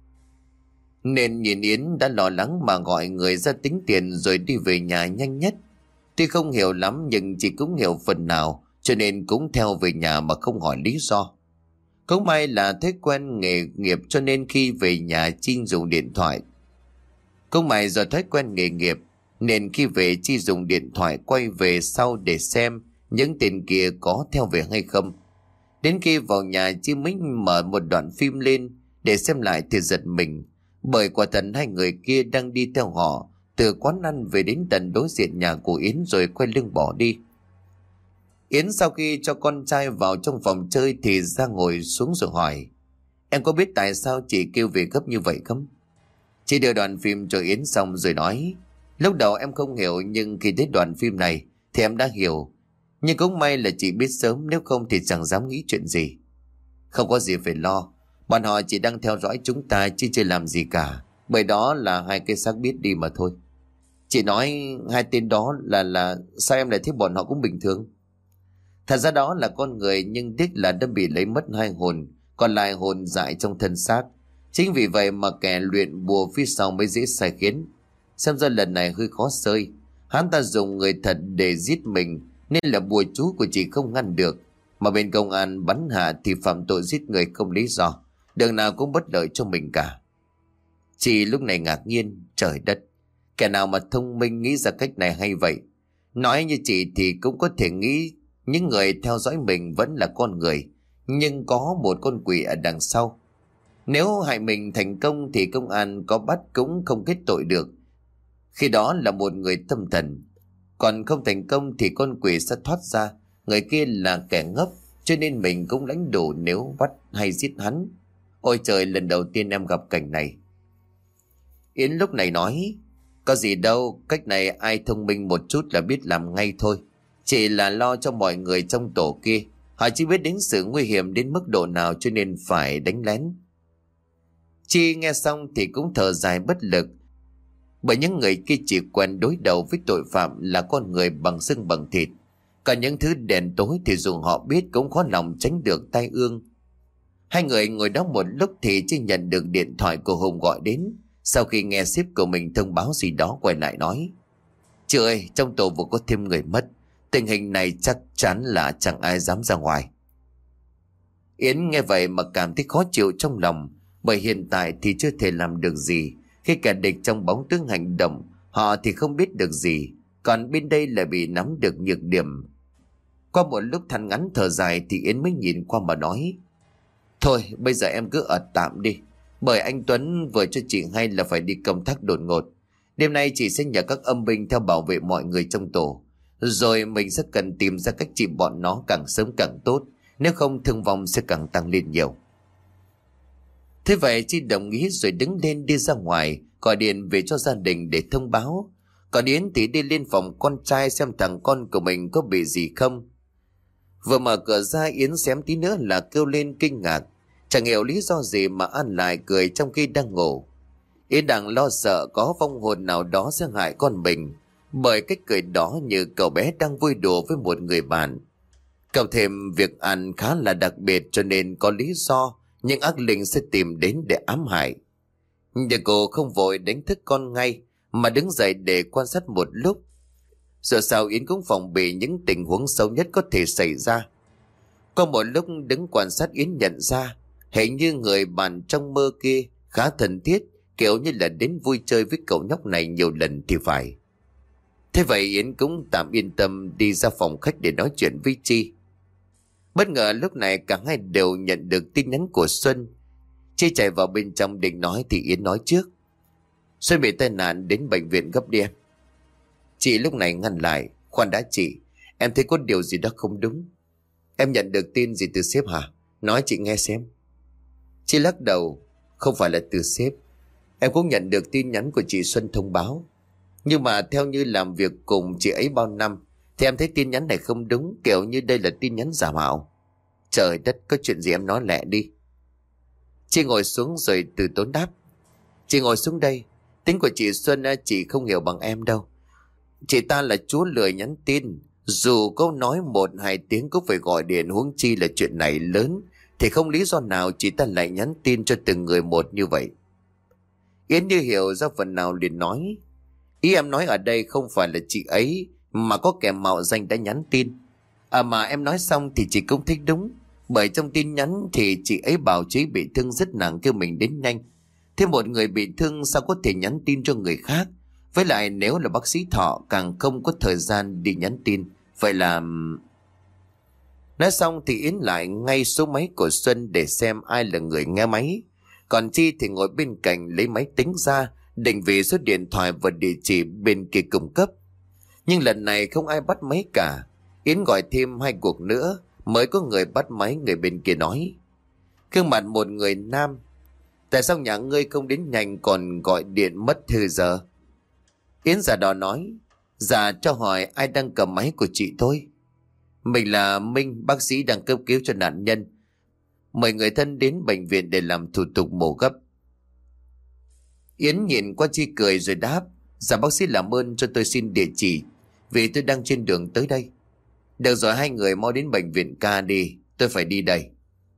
Nên nhìn Yến đã lo lắng mà gọi người ra tính tiền rồi đi về nhà nhanh nhất. Tuy không hiểu lắm nhưng chị cũng hiểu phần nào, cho nên cũng theo về nhà mà không hỏi lý do. Không may là thói quen nghề nghiệp cho nên khi về nhà Chi dùng điện thoại. Không may do thói quen nghề nghiệp nên khi về Chi dùng điện thoại quay về sau để xem những tên kia có theo về hay không. Đến khi vào nhà Chi Minh mở một đoạn phim lên để xem lại thì giật mình, bởi quả thật hai người kia đang đi theo họ từ quán ăn về đến tận đối diện nhà của Yến rồi quay lưng bỏ đi. Yến sau khi cho con trai vào trong phòng chơi thì ra ngồi xuống rồi hỏi: Em có biết tại sao chị kêu về gấp như vậy không? Chị đưa đoạn phim cho Yến xong rồi nói: Lúc đầu em không hiểu, nhưng khi đến đoạn phim này thì em đã hiểu. Nhưng cũng may là chị biết sớm, nếu không thì chẳng dám nghĩ chuyện gì. Không có gì phải lo, bọn họ chỉ đang theo dõi chúng ta chứ chưa làm gì cả. Bởi đó là hai cái xác biết đi mà thôi. Chị nói hai tên đó là sao em lại thấy bọn họ cũng bình thường? Thật ra đó là con người, nhưng tiếc là đã bị lấy mất hai hồn, còn lại hồn dại trong thân xác. Chính vì vậy mà kẻ luyện bùa phía sau mới dễ sai khiến. Xem ra lần này hơi khó xơi. Hắn ta dùng người thật để giết mình, nên là bùa chú của chị không ngăn được. Mà bên công an bắn hạ thì phạm tội giết người không lý do, đường nào cũng bất lợi cho mình cả. Chị lúc này ngạc nhiên: trời đất, kẻ nào mà thông minh nghĩ ra cách này hay vậy? Nói như chị thì cũng có thể nghĩ những người theo dõi mình vẫn là con người, nhưng có một con quỷ ở đằng sau. Nếu hại mình thành công thì công an có bắt cũng không kết tội được, khi đó là một người tâm thần. Còn không thành công thì con quỷ sẽ thoát ra, người kia là kẻ ngốc, cho nên mình cũng lãnh đủ nếu bắt hay giết hắn. Ôi trời, lần đầu tiên em gặp cảnh này. Yến lúc này nói: Có gì đâu, cách này ai thông minh một chút là biết làm ngay thôi. Chỉ là lo cho mọi người trong tổ kia, họ chỉ biết đến sự nguy hiểm đến mức độ nào cho nên phải đánh lén. Chi nghe xong thì cũng thở dài bất lực, bởi những người kia chỉ quen đối đầu với tội phạm là con người bằng xương bằng thịt. Còn những thứ đen tối thì dù họ biết cũng khó lòng tránh được tai ương. Hai người ngồi đó một lúc thì Chi nhận được điện thoại của Hùng gọi đến. Sau khi nghe sếp của mình thông báo gì đó, quay lại nói: Chị ơi, trong tổ vừa có thêm người mất. Tình hình này chắc chắn là chẳng ai dám ra ngoài. Yến nghe vậy mà cảm thấy khó chịu trong lòng, bởi hiện tại thì chưa thể làm được gì. Khi kẻ địch trong bóng tối hành động, họ thì không biết được gì, còn bên đây lại bị nắm được nhược điểm. Qua một lúc than ngắn thở dài thì Yến mới nhìn qua mà nói: Thôi bây giờ em cứ ở tạm đi, bởi anh Tuấn vừa cho chị hay là phải đi công tác đột ngột. Đêm nay chị sẽ nhờ các âm binh theo bảo vệ mọi người trong tổ, rồi mình sẽ cần tìm ra cách trị bọn nó càng sớm càng tốt, nếu không thương vong sẽ càng tăng lên nhiều. Thế vậy Chi đồng ý rồi đứng lên đi ra ngoài, gọi điện về cho gia đình để thông báo. Còn Yến thì đi lên phòng con trai xem thằng con của mình có bị gì không. Vừa mở cửa ra, Yến xém tí nữa là kêu lên kinh ngạc. Chẳng hiểu lý do gì mà An lại cười trong khi đang ngủ. Yến đang lo sợ có vong hồn nào đó sẽ hại con mình, bởi cách cười đó như cậu bé đang vui đùa với một người bạn. Cộng thêm việc An khá là đặc biệt cho nên có lý do những ác linh sẽ tìm đến để ám hại. Nhưng cô không vội đánh thức con ngay, mà đứng dậy để quan sát một lúc. Dù sao Yến cũng phòng bị những tình huống xấu nhất có thể xảy ra. Có một lúc đứng quan sát, Yến nhận ra hình như người bạn trong mơ kia khá thân thiết, kiểu như là đến vui chơi với cậu nhóc này nhiều lần thì phải. Thế vậy Yến cũng tạm yên tâm đi ra phòng khách để nói chuyện với Chi. Bất ngờ lúc này cả hai đều nhận được tin nhắn của Xuân. Chi chạy vào bên trong định nói thì Yến nói trước: Xuân bị tai nạn, đến bệnh viện gấp đi em. Chị lúc này ngăn lại: Khoan đã chị, em thấy có điều gì đó không đúng. Em nhận được tin gì từ sếp hả? Nói chị nghe xem. Chị lắc đầu: Không phải là từ sếp, em cũng nhận được tin nhắn của chị Xuân thông báo. Nhưng mà theo như làm việc cùng chị ấy bao năm thì em thấy tin nhắn này không đúng, kiểu như đây là tin nhắn giả mạo. Trời đất, có chuyện gì em nói lẹ đi. Chị ngồi xuống rồi từ tốn đáp: Chị ngồi xuống đây. Tính của chị Xuân chị không hiểu bằng em đâu. Chị ta là chúa lười nhắn tin, dù câu nói 1-2 tiếng cũng phải gọi điện, huống chi là chuyện này lớn thì không lý do nào chị ta lại nhắn tin cho từng người một như vậy. Yến như hiểu ra phần nào liền nói: Ý em nói ở đây không phải là chị ấy, mà có kẻ mạo danh đã nhắn tin. Mà em nói xong thì chị cũng thích đúng, bởi trong tin nhắn thì chị ấy bảo chị bị thương rất nặng, kêu mình đến nhanh. Thế một người bị thương sao có thể nhắn tin cho người khác? Với lại nếu là bác sĩ Thọ càng không có thời gian đi nhắn tin. Vậy là... Nói xong thì Yến lại ngay số máy của Xuân để xem ai là người nghe máy. Còn Chi thì ngồi bên cạnh lấy máy tính ra, định vị số điện thoại và địa chỉ bên kia cung cấp. Nhưng lần này không ai bắt máy cả. Yến gọi thêm 2 cuộc nữa mới có người bắt máy. Người bên kia nói: "Gương mặt một người nam. Tại sao nhà ngươi không đến nhanh còn gọi điện mất thời giờ?" Yến giả đò nói: "Dạ cho hỏi ai đang cầm máy của chị tôi?" "Mình là Minh, bác sĩ đang cấp cứu cho nạn nhân. Mời người thân đến bệnh viện để làm thủ tục mổ gấp." Yến nhìn qua Chi cười rồi đáp: "Dạ bác sĩ làm ơn cho tôi xin địa chỉ, vì tôi đang trên đường tới đây." "Được rồi, hai người mau đến bệnh viện ca đi, tôi phải đi đây."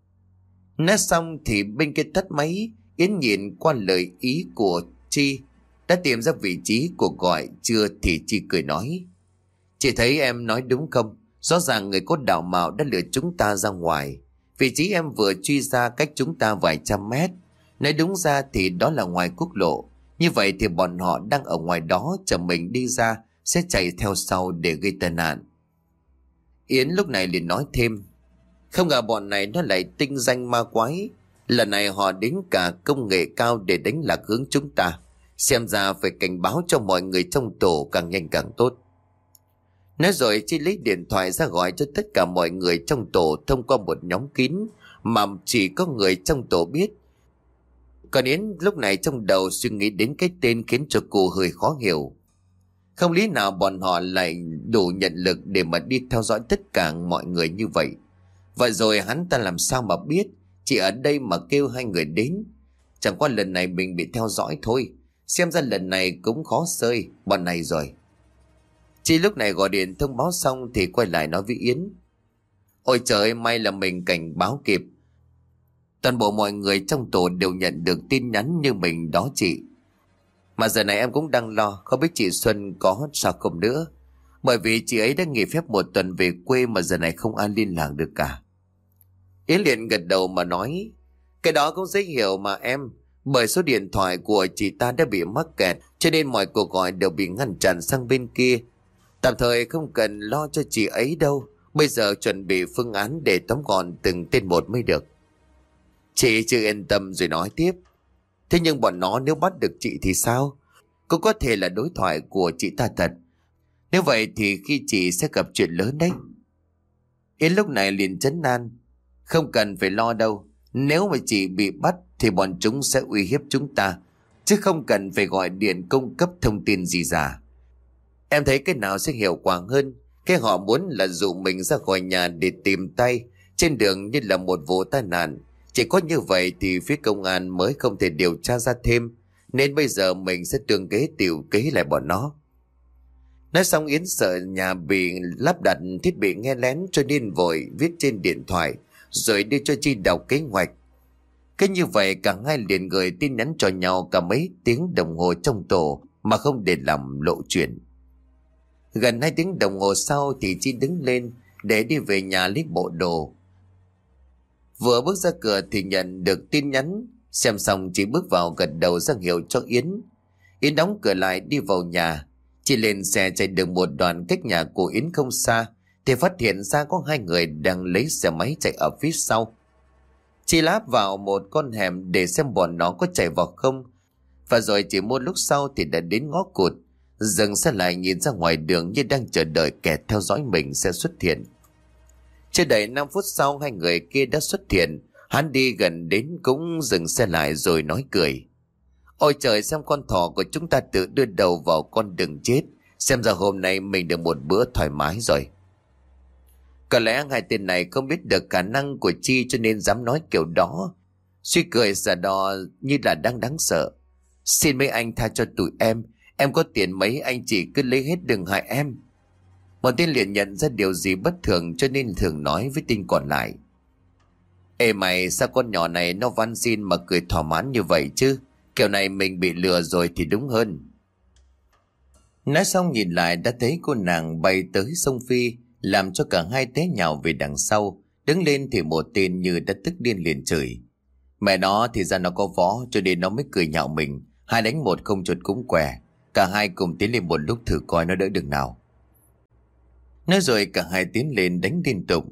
Nói xong thì bên kia tắt máy. Yến nhìn qua lời ý của Chi, đã tìm ra vị trí cuộc gọi chưa thì Chi cười nói: "Chị thấy em nói đúng không? Rõ ràng người có đạo mạo đã lừa chúng ta ra ngoài. Vị trí em vừa truy ra cách chúng ta vài trăm mét. Nói đúng ra thì đó là ngoài quốc lộ. Như vậy thì bọn họ đang ở ngoài đó, chờ mình đi ra sẽ chạy theo sau để gây tai nạn." Yến lúc này liền nói thêm: "Không ngờ bọn này nó lại tinh danh ma quái. Lần này họ đến cả công nghệ cao để đánh lạc hướng chúng ta. Xem ra phải cảnh báo cho mọi người trong tổ càng nhanh càng tốt." Nói rồi Chi lấy điện thoại ra gọi cho tất cả mọi người trong tổ thông qua một nhóm kín mà chỉ có người trong tổ biết. Còn Yến lúc này trong đầu suy nghĩ đến cái tên khiến cho cô hơi khó hiểu. Không lý nào bọn họ lại đủ nhận lực để mà đi theo dõi tất cả mọi người như vậy. Vậy rồi hắn ta làm sao mà biết chỉ ở đây mà kêu hai người đến? Chẳng qua lần này mình bị theo dõi thôi. Xem ra lần này cũng khó xơi bọn này rồi. Chi lúc này gọi điện thông báo xong thì quay lại nói với Yến: "Ôi trời ơi, may là mình cảnh báo kịp. Toàn bộ mọi người trong tổ đều nhận được tin nhắn như mình đó chị. Mà giờ này em cũng đang lo không biết chị Xuân có sao không nữa. Bởi vì chị ấy đã nghỉ phép 1 tuần về quê mà giờ này không ai liên lạc được cả." Yến liền gật đầu mà nói: "Cái đó cũng dễ hiểu mà em. Bởi số điện thoại của chị ta đã bị mắc kẹt, cho nên mọi cuộc gọi đều bị ngăn chặn sang bên kia. Tạm thời không cần lo cho chị ấy đâu. Bây giờ chuẩn bị phương án để tóm gọn từng tên một mới được." Chị chưa yên tâm rồi nói tiếp: "Thế nhưng bọn nó nếu bắt được chị thì sao? Cũng có thể là đối thoại của chị ta thật. Nếu vậy thì khi chị sẽ gặp chuyện lớn đấy." Yến lúc này liền trấn an: "Không cần phải lo đâu. Nếu mà chị bị bắt thì bọn chúng sẽ uy hiếp chúng ta, chứ không cần phải gọi điện cung cấp thông tin gì cả. Em thấy cái nào sẽ hiệu quả hơn? Cái họ muốn là dụ mình ra khỏi nhà để tìm tay trên đường như là một vụ tai nạn. Chỉ có như vậy thì phía công an mới không thể điều tra ra thêm. Nên bây giờ mình sẽ tương kế tiểu kế lại bọn nó." Nói xong Yến sợ nhà bị lắp đặt thiết bị nghe lén cho nên vội viết trên điện thoại rồi đưa cho Chi đọc kế hoạch. Cứ như vậy cả hai liền gửi tin nhắn cho nhau cả mấy tiếng đồng hồ trong tổ mà không để làm lộ chuyện. Gần 2 tiếng đồng hồ sau thì Chi đứng lên để đi về nhà lấy bộ đồ. Vừa bước ra cửa thì nhận được tin nhắn. Xem xong Chi bước vào gật đầu ra hiệu cho Yến. Yến đóng cửa lại đi vào nhà. Chi lên xe chạy được một đoạn cách nhà của Yến không xa thì phát hiện ra có 2 người đang lấy xe máy chạy ở phía sau. Chi láp vào một con hẻm để xem bọn nó có chạy vào không. Và rồi chỉ một lúc sau thì đã đến ngõ cụt. Dừng xe lại nhìn ra ngoài đường như đang chờ đợi kẻ theo dõi mình sẽ xuất hiện. Chưa đầy 5 phút sau 2 người kia đã xuất hiện. Hắn đi gần đến cũng dừng xe lại rồi nói cười: "Ôi trời, xem con thỏ của chúng ta tự đưa đầu vào con đường chết. Xem ra hôm nay mình được một bữa thoải mái rồi." Có lẽ 2 tên này không biết được khả năng của Chi cho nên dám nói kiểu đó. Suy cười giả đò như là đang đáng sợ. "Xin mấy anh tha cho tụi em có tiền mấy anh chỉ cứ lấy hết đừng hại em." Một tên liền nhận ra điều gì bất thường cho nên thường nói với tên còn lại: "Ê mày, sao con nhỏ này nó van xin mà cười thỏa mãn như vậy chứ? Kiểu này mình bị lừa rồi thì đúng hơn." Nói xong nhìn lại đã thấy cô nàng bay tới sông Phi, làm cho cả hai té nhào về đằng sau. Đứng lên thì một tên như đã tức điên liền chửi: "Mẹ nó thì ra nó có võ cho nên nó mới cười nhạo mình. 2 đánh 1 không chuột cũng què. Cả hai cùng tiến lên một lúc thử coi nó đỡ được nào." Nói rồi cả hai tiến lên đánh liên tục.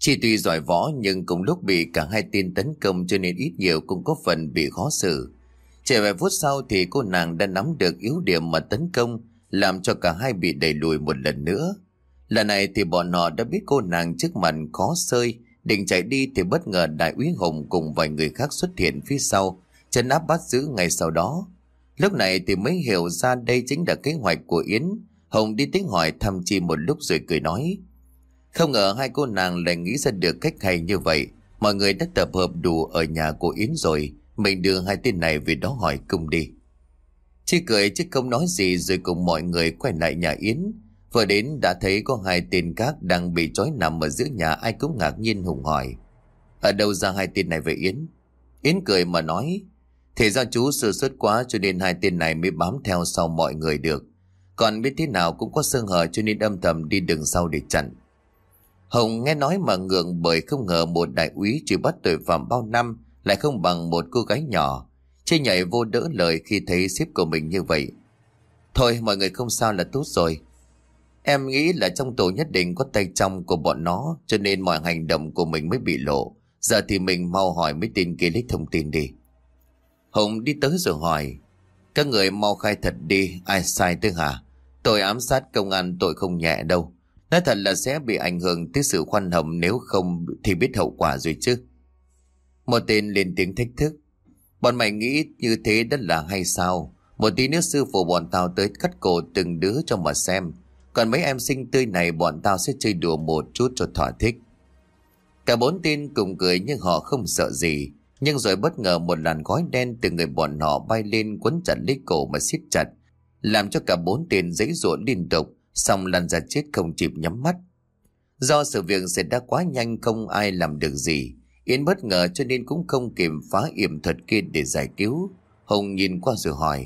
Chi tuy giỏi võ nhưng cùng lúc bị cả hai tên tấn công cho nên ít nhiều cũng có phần bị khó xử. Chỉ vài phút sau thì cô nàng đã nắm được yếu điểm mà tấn công, làm cho cả hai bị đẩy lùi một lần nữa. Lần này thì bọn họ đã biết cô nàng trước mặt khó xơi, định chạy đi thì bất ngờ đại úy Hùng cùng vài người khác xuất hiện phía sau, trấn áp bắt giữ ngay sau đó. Lúc này thì mới hiểu ra đây chính là kế hoạch của Yến. Hùng đi tính hỏi thăm Chi một lúc rồi cười nói: không ngờ hai cô nàng lại nghĩ ra được cách hay như vậy. Mọi người đã tập hợp đủ ở nhà của Yến rồi, mình đưa hai tên này về đó hỏi cùng đi. Chi cười chứ không nói gì rồi cùng mọi người quay lại nhà Yến. Vừa đến đã thấy có hai tên khác đang bị trói nằm ở giữa nhà, ai cũng ngạc nhiên. Hùng hỏi: ở đâu ra hai tên này vậy Yến? Yến cười mà nói: thì ra chú sơ suất quá cho nên hai tên này mới bám theo sau mọi người được. Còn biết thế nào cũng có sơ hở cho nên âm thầm đi đường sau để chặn. Hồng nghe nói mà ngượng, bởi không ngờ một đại úy truy bắt tội phạm bao năm lại không bằng một cô gái nhỏ. Chị nhảy vô đỡ lời khi thấy sếp của mình như vậy. Thôi mọi người không sao là tốt rồi. Em nghĩ là trong tổ nhất định có tay trong của bọn nó, cho nên mọi hành động của mình mới bị lộ. Giờ thì mình mau hỏi mấy tên kia lấy thông tin đi. Hùng đi tới rồi hỏi: các người mau khai thật đi, ai sai tới hả? Tội ám sát công an tội không nhẹ đâu. Nói thật là sẽ bị ảnh hưởng tới sự khoan hồng, nếu không thì biết hậu quả rồi chứ. Một tên lên tiếng thách thức: bọn mày nghĩ như thế đất là hay sao? Một tí nữa sư phụ bọn tao tới cắt cổ từng đứa cho mà xem. Còn mấy em xinh tươi này bọn tao sẽ chơi đùa một chút cho thỏa thích. Cả bốn tên cùng cười nhưng họ không sợ gì. Nhưng rồi bất ngờ một làn khói đen từ người bọn họ bay lên quấn chặt lấy cổ mà siết chặt, làm cho cả bốn tên giãy giụa liên tục, xong lăn ra chết không kịp nhắm mắt. Do sự việc xảy ra quá nhanh không ai làm được gì. Yến bất ngờ cho nên cũng không kịp phá yểm thuật kia để giải cứu. Hùng nhìn qua rồi hỏi: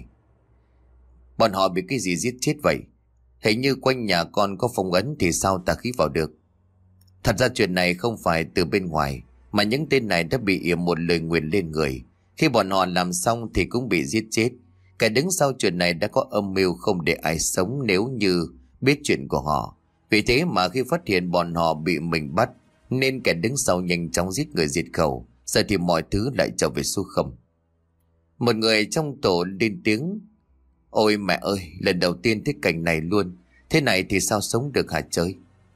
bọn họ bị cái gì giết chết vậy? Hình như quanh nhà con có phong ấn thì sao tà khí vào được? Thật ra chuyện này không phải từ bên ngoài, mà những tên này đã bị yểm một lời nguyền lên người. Khi bọn họ làm xong thì cũng bị giết chết. Kẻ đứng sau chuyện này đã có âm mưu không để ai sống nếu như biết chuyện của họ. Vì thế mà khi phát hiện bọn họ bị mình bắt, nên kẻ đứng sau nhanh chóng giết người diệt khẩu. Giờ thì mọi thứ lại trở về số không. Một người trong tổ lên tiếng: ôi mẹ ơi, lần đầu tiên thấy cảnh này luôn. Thế này thì sao sống được hả trời?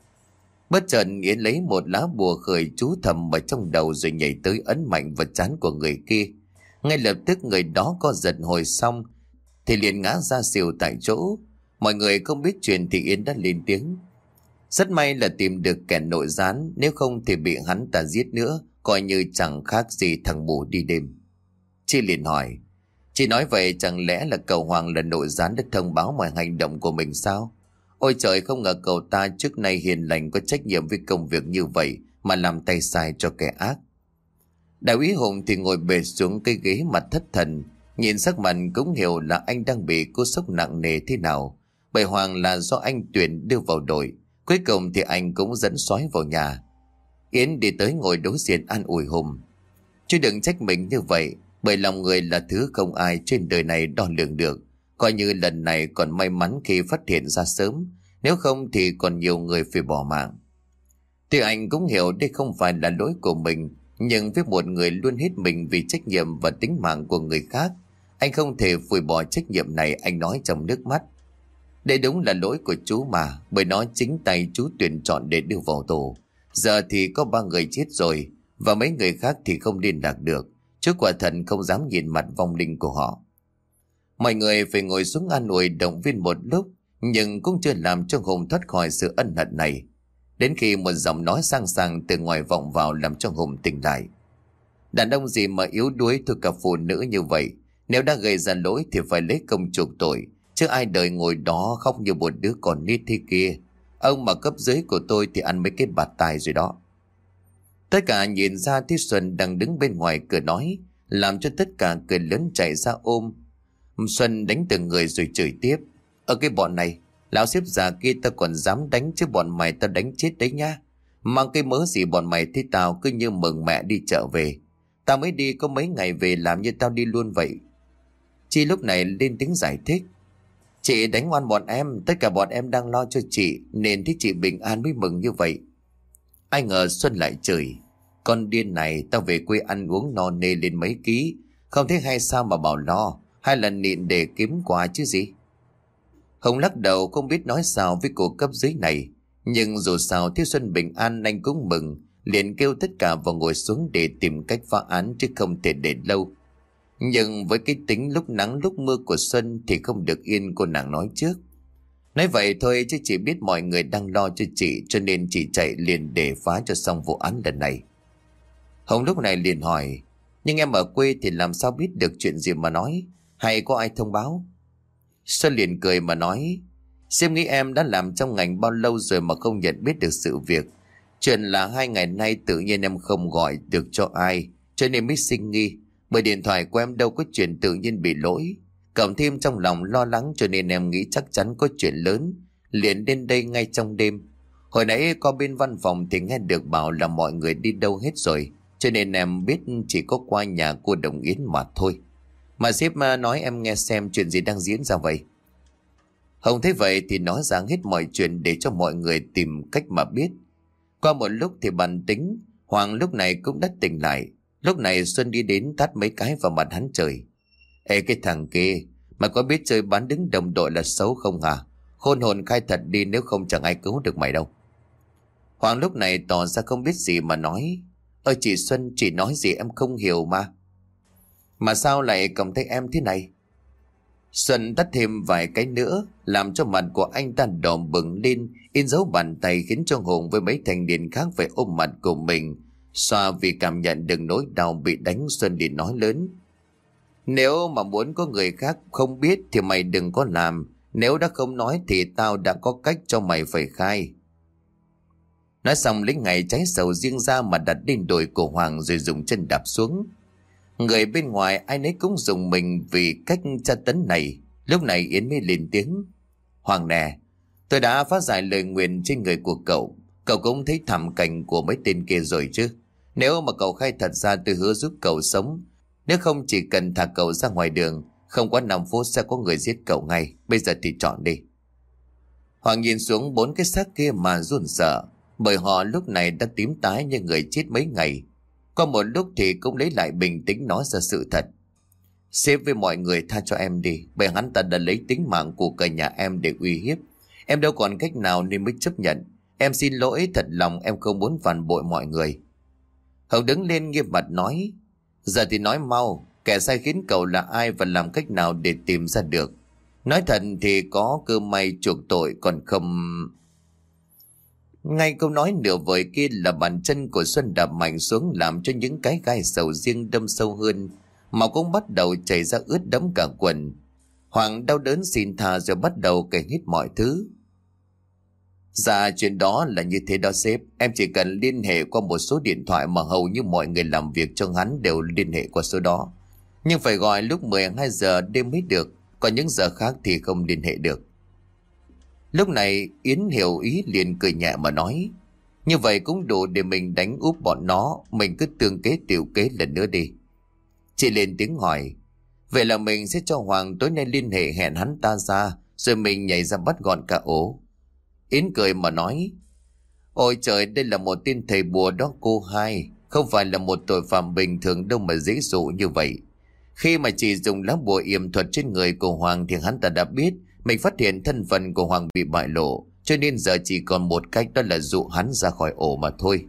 Bất chợt Yến lấy một lá bùa khởi chú thầm ở trong đầu rồi nhảy tới ấn mạnh vào trán của người kia. Ngay lập tức người đó co giật hồi xong thì liền ngã ra xỉu tại chỗ. Mọi người không biết chuyện thì Yến đã lên tiếng: rất may là tìm được kẻ nội gián, nếu không thì bị hắn ta giết nữa, coi như chẳng khác gì thằng bù đi đêm. Chi liền hỏi: chị nói vậy chẳng lẽ là cậu Hoàng là nội gián đã thông báo mọi hành động của mình sao? Ôi trời, không ngờ cậu ta trước nay hiền lành có trách nhiệm với công việc như vậy mà làm tay sai cho kẻ ác. Đại úy Hùng thì ngồi bệt xuống cái ghế mặt thất thần, nhìn sắc mặt cũng hiểu là anh đang bị cú sốc nặng nề thế nào. Bởi Hoàng là do anh tuyển đưa vào đội, cuối cùng thì anh cũng dẫn soái vào nhà. Yến đi tới ngồi đối diện an ủi Hùng: chứ đừng trách mình như vậy, bởi lòng người là thứ không ai trên đời này đo lường được. Coi như lần này còn may mắn khi phát hiện ra sớm, nếu không thì còn nhiều người phải bỏ mạng. Thì anh cũng hiểu đây không phải là lỗi của mình, nhưng với một người luôn hết mình vì trách nhiệm và tính mạng của người khác, anh không thể phủi bỏ trách nhiệm này. Anh nói trong nước mắt: đây đúng là lỗi của chú mà, bởi nó chính tay chú tuyển chọn để đưa vào tù. Giờ thì có 3 người chết rồi, và mấy người khác thì không liên lạc được. Chú quả thật không dám nhìn mặt vong linh của họ. Mọi người phải ngồi xuống an ủi động viên một lúc, nhưng cũng chưa làm cho Hùng thoát khỏi sự ân hận này. Đến khi một giọng nói sang sảng từ ngoài vọng vào làm cho Hùng tỉnh lại: đàn ông gì mà yếu đuối thua cả phụ nữ như vậy. Nếu đã gây ra lỗi thì phải lấy công chuộc tội, chứ ai đời ngồi đó khóc như một đứa con nít thế kia. Ông mà cấp dưới của tôi thì ăn mấy cái bạt tai rồi đó. Tất cả nhìn ra Thi Xuân đang đứng bên ngoài cửa nói, làm cho tất cả cười lớn chạy ra ôm. Xuân đánh từng người rồi chửi tiếp: ở cái bọn này, lão xếp già kia tao còn dám đánh, chứ bọn mày tao đánh chết đấy nha. Mang cái mớ gì bọn mày thấy tao cứ như mừng mẹ đi chợ về. Tao mới đi có mấy ngày về làm như tao đi luôn vậy. Chi lúc này lên tiếng giải thích: chị đánh oan bọn em, tất cả bọn em đang lo cho chị, nên thấy chị bình an mới mừng như vậy. Ai ngờ Xuân lại chửi: con điên này, tao về quê ăn uống no nê lên mấy ký, không thấy hay sao mà bảo lo, hay là nịn để kiếm quà chứ gì. Hồng lắc đầu không biết nói sao với cô cấp dưới này, nhưng dù sao thiếu Xuân bình an anh cũng mừng, liền kêu tất cả vào ngồi xuống để tìm cách phá án chứ không thể để lâu. Nhưng với cái tính lúc nắng lúc mưa của Xuân thì không được yên, cô nàng nói trước: nói vậy thôi chứ chị biết mọi người đang lo cho chị, cho nên chị chạy liền để phá cho xong vụ án lần này. Hồng lúc này liền hỏi: nhưng em ở quê thì làm sao biết được chuyện gì mà nói, hay có ai thông báo? Xuân liền cười mà nói: xem nghĩ em đã làm trong ngành bao lâu rồi mà không nhận biết được sự việc. Chuyện là 2 ngày nay tự nhiên em không gọi được cho ai, cho nên mới sinh nghi. Bởi điện thoại của em đâu có chuyện tự nhiên bị lỗi, cộng thêm trong lòng lo lắng cho nên em nghĩ chắc chắn có chuyện lớn, liền đến đây ngay trong đêm. Hồi nãy có bên văn phòng thì nghe được bảo là mọi người đi đâu hết rồi, cho nên em biết chỉ có qua nhà cô Đồng Yến mà thôi. Mà sếp nói em nghe xem chuyện gì đang diễn ra vậy. Hồng thấy vậy thì nói ra hết mọi chuyện để cho mọi người tìm cách mà biết. Qua một lúc thì bàn tính, Hoàng lúc này cũng đã tỉnh lại. Lúc này Xuân đi đến tát mấy cái vào mặt hắn trời: ê cái thằng kia, mày có biết chơi bán đứng đồng đội là xấu không hả? Khôn hồn khai thật đi, nếu không chẳng ai cứu được mày đâu. Hoàng lúc này tỏ ra không biết gì mà nói: ơ chị Xuân, chị nói gì em không hiểu mà. Mà sao lại cầm tay em thế này? Xuân tắt thêm vài cái nữa, làm cho mặt của anh ta đỏ bừng lên, in dấu bàn tay khiến cho Hùng với mấy thanh niên khác phải ôm mặt của mình, xoa vì cảm nhận được nỗi đau bị đánh. Xuân đi nói lớn: nếu mà muốn có người khác không biết thì mày đừng có làm, nếu đã không nói thì tao đã có cách cho mày phải khai. Nói xong lấy ngày trái sầu riêng ra mà đặt lên đùi của Hoàng rồi dùng chân đạp xuống. Người bên ngoài ai nấy cũng dùng mình vì cách tra tấn này. Lúc này Yến mới lên tiếng: Hoàng nè, tôi đã phá giải lời nguyền trên người của cậu. Cậu cũng thấy thảm cảnh của mấy tên kia rồi chứ. Nếu mà cậu khai thật ra tôi hứa giúp cậu sống. Nếu không chỉ cần thả cậu ra ngoài đường, không quá 5 phút sẽ có người giết cậu ngay. Bây giờ thì chọn đi. Hoàng nhìn xuống 4 cái xác kia mà run sợ, bởi họ lúc này đã tím tái như người chết mấy ngày. Qua một lúc thì cũng lấy lại bình tĩnh nói ra sự thật: sếp với mọi người tha cho em đi, bởi hắn ta đã lấy tính mạng của cả nhà em để uy hiếp. Em đâu còn cách nào nên mới chấp nhận. Em xin lỗi, thật lòng em không muốn phản bội mọi người. Hồng đứng lên nghiêm mặt nói: giờ thì nói mau, kẻ sai khiến cậu là ai và làm cách nào để tìm ra được. Nói thật thì có cơ may chuộc tội, còn không... Ngay câu nói nửa vời kia là bàn chân của Xuân đạp mạnh xuống, làm cho những cái gai sầu riêng đâm sâu hơn, máu cũng bắt đầu chảy ra ướt đẫm cả quần. Hoàng đau đớn xin tha rồi bắt đầu kể hết mọi thứ. Dạ chuyện đó là như thế đó sếp, em chỉ cần liên hệ qua một số điện thoại mà hầu như mọi người làm việc cho hắn đều liên hệ qua số đó. Nhưng phải gọi lúc 12 giờ đêm mới được, còn những giờ khác thì không liên hệ được. Lúc này Yến hiểu ý liền cười nhẹ mà nói: như vậy cũng đủ để mình đánh úp bọn nó, mình cứ tương kế tiểu kế lần nữa đi. Chị lên tiếng hỏi: vậy là mình sẽ cho Hoàng tối nay liên hệ hẹn hắn ta ra, rồi mình nhảy ra bắt gọn cả ổ. Yến cười mà nói: ôi trời, đây là một tên thầy bùa đó cô hai, không phải là một tội phạm bình thường đâu mà dễ dụ như vậy. Khi mà chị dùng lá bùa yểm thuật trên người của Hoàng thì hắn ta đã biết mình phát hiện thân phận của Hoàng bị bại lộ, cho nên giờ chỉ còn một cách, đó là dụ hắn ra khỏi ổ mà thôi.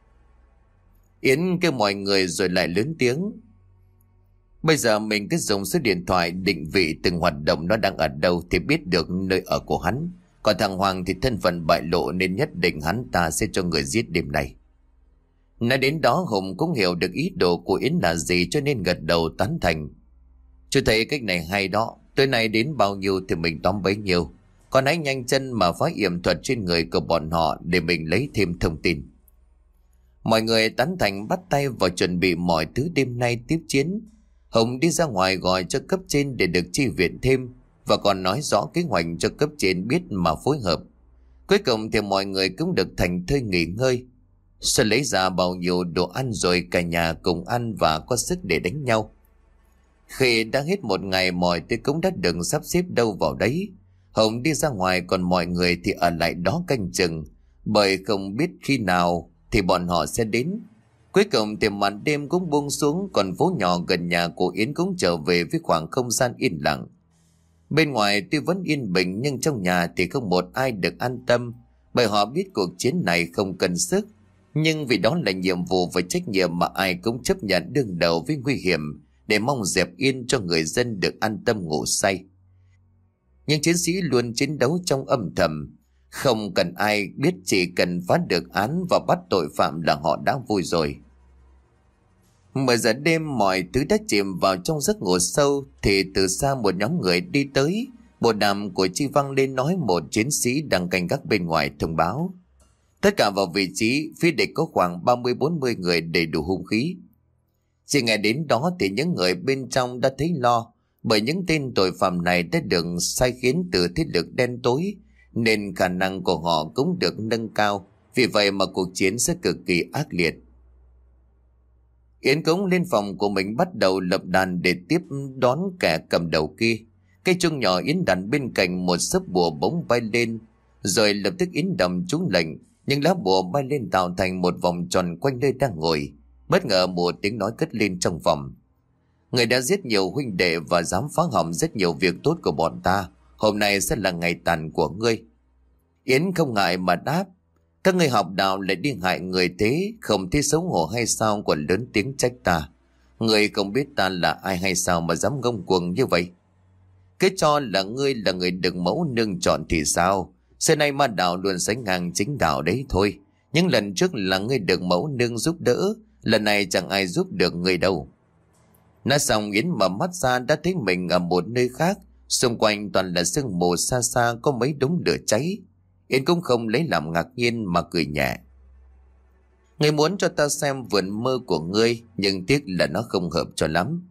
Yến kêu mọi người rồi lại lớn tiếng: bây giờ mình cứ dùng số điện thoại định vị từng hoạt động nó đang ở đâu thì biết được nơi ở của hắn. Còn thằng Hoàng thì thân phận bại lộ nên nhất định hắn ta sẽ cho người giết đêm nay. Nói đến đó Hùng cũng hiểu được ý đồ của Yến là gì, cho nên gật đầu tán thành. Chú thấy cách này hay đó, tối nay đến bao nhiêu thì mình tóm bấy nhiêu. Còn hãy nhanh chân mà phá yểm thuật trên người của bọn họ để mình lấy thêm thông tin. Mọi người tán thành bắt tay vào chuẩn bị mọi thứ đêm nay tiếp chiến. Hùng đi ra ngoài gọi cho cấp trên để được chi viện thêm, và còn nói rõ kế hoạch cho cấp trên biết mà phối hợp. Cuối cùng thì mọi người cũng được thành thơi nghỉ ngơi. Xuân lấy ra bao nhiêu đồ ăn rồi cả nhà cùng ăn và có sức để đánh nhau. Khi đã hết một ngày mọi thứ cũng đã được sắp xếp đâu vào đấy. Hồng đi ra ngoài, còn mọi người thì ở lại đó canh chừng, bởi không biết khi nào thì bọn họ sẽ đến. Cuối cùng thì màn đêm cũng buông xuống, còn phố nhỏ gần nhà của Yến cũng trở về với khoảng không gian yên lặng. Bên ngoài tuy vẫn yên bình nhưng trong nhà thì không một ai được an tâm, bởi họ biết cuộc chiến này không cần sức. Nhưng vì đó là nhiệm vụ và trách nhiệm mà ai cũng chấp nhận đương đầu với nguy hiểm để mong dẹp yên cho người dân được an tâm ngủ say. Nhưng chiến sĩ luôn chiến đấu trong âm thầm, không cần ai biết, chỉ cần phá được án và bắt tội phạm là họ đã vui rồi. 10 giờ đêm mọi thứ đã chìm vào trong giấc ngủ sâu thì từ xa một nhóm người đi tới. Bộ đàm của Chi vang lên nói một chiến sĩ đang canh gác bên ngoài thông báo: tất cả vào vị trí, phía địch có khoảng 30-40 người đầy đủ hung khí. Chỉ nghe đến đó thì những người bên trong đã thấy lo, bởi những tên tội phạm này đã được sai khiến từ thế lực đen tối, nên khả năng của họ cũng được nâng cao. Vì vậy mà cuộc chiến sẽ cực kỳ ác liệt. Yến cũng lên phòng của mình bắt đầu lập đàn để tiếp đón kẻ cầm đầu kia. Cây chuông nhỏ Yến đặt bên cạnh một sấp bùa bỗng bay lên, rồi lập tức Yến đầm trúng lệnh. Nhưng lá bùa bay lên tạo thành một vòng tròn quanh nơi đang ngồi. Bất ngờ một tiếng nói cất lên trong phòng: người đã giết nhiều huynh đệ và dám phá hỏng rất nhiều việc tốt của bọn ta, hôm nay sẽ là ngày tàn của ngươi. Yến không ngại mà đáp: các ngươi học đạo lại đi hại người thế, không thấy xấu hổ hay sao còn lớn tiếng trách ta? Ngươi không biết ta là ai hay sao mà dám ngông cuồng như vậy? Cứ cho là ngươi là người được mẫu nương chọn thì sao? Xưa nay ma đạo luôn sánh ngang chính đạo đấy thôi. Nhưng lần trước là ngươi được mẫu nương giúp đỡ, lần này chẳng ai giúp được ngươi đâu. Nói xong Yến mở mắt ra đã thấy mình ở một nơi khác, xung quanh toàn là sương mù, xa xa có mấy đống lửa cháy. Yến cũng không lấy làm ngạc nhiên mà cười nhẹ: ngươi muốn cho ta xem vườn mơ của ngươi, nhưng tiếc là nó không hợp cho lắm.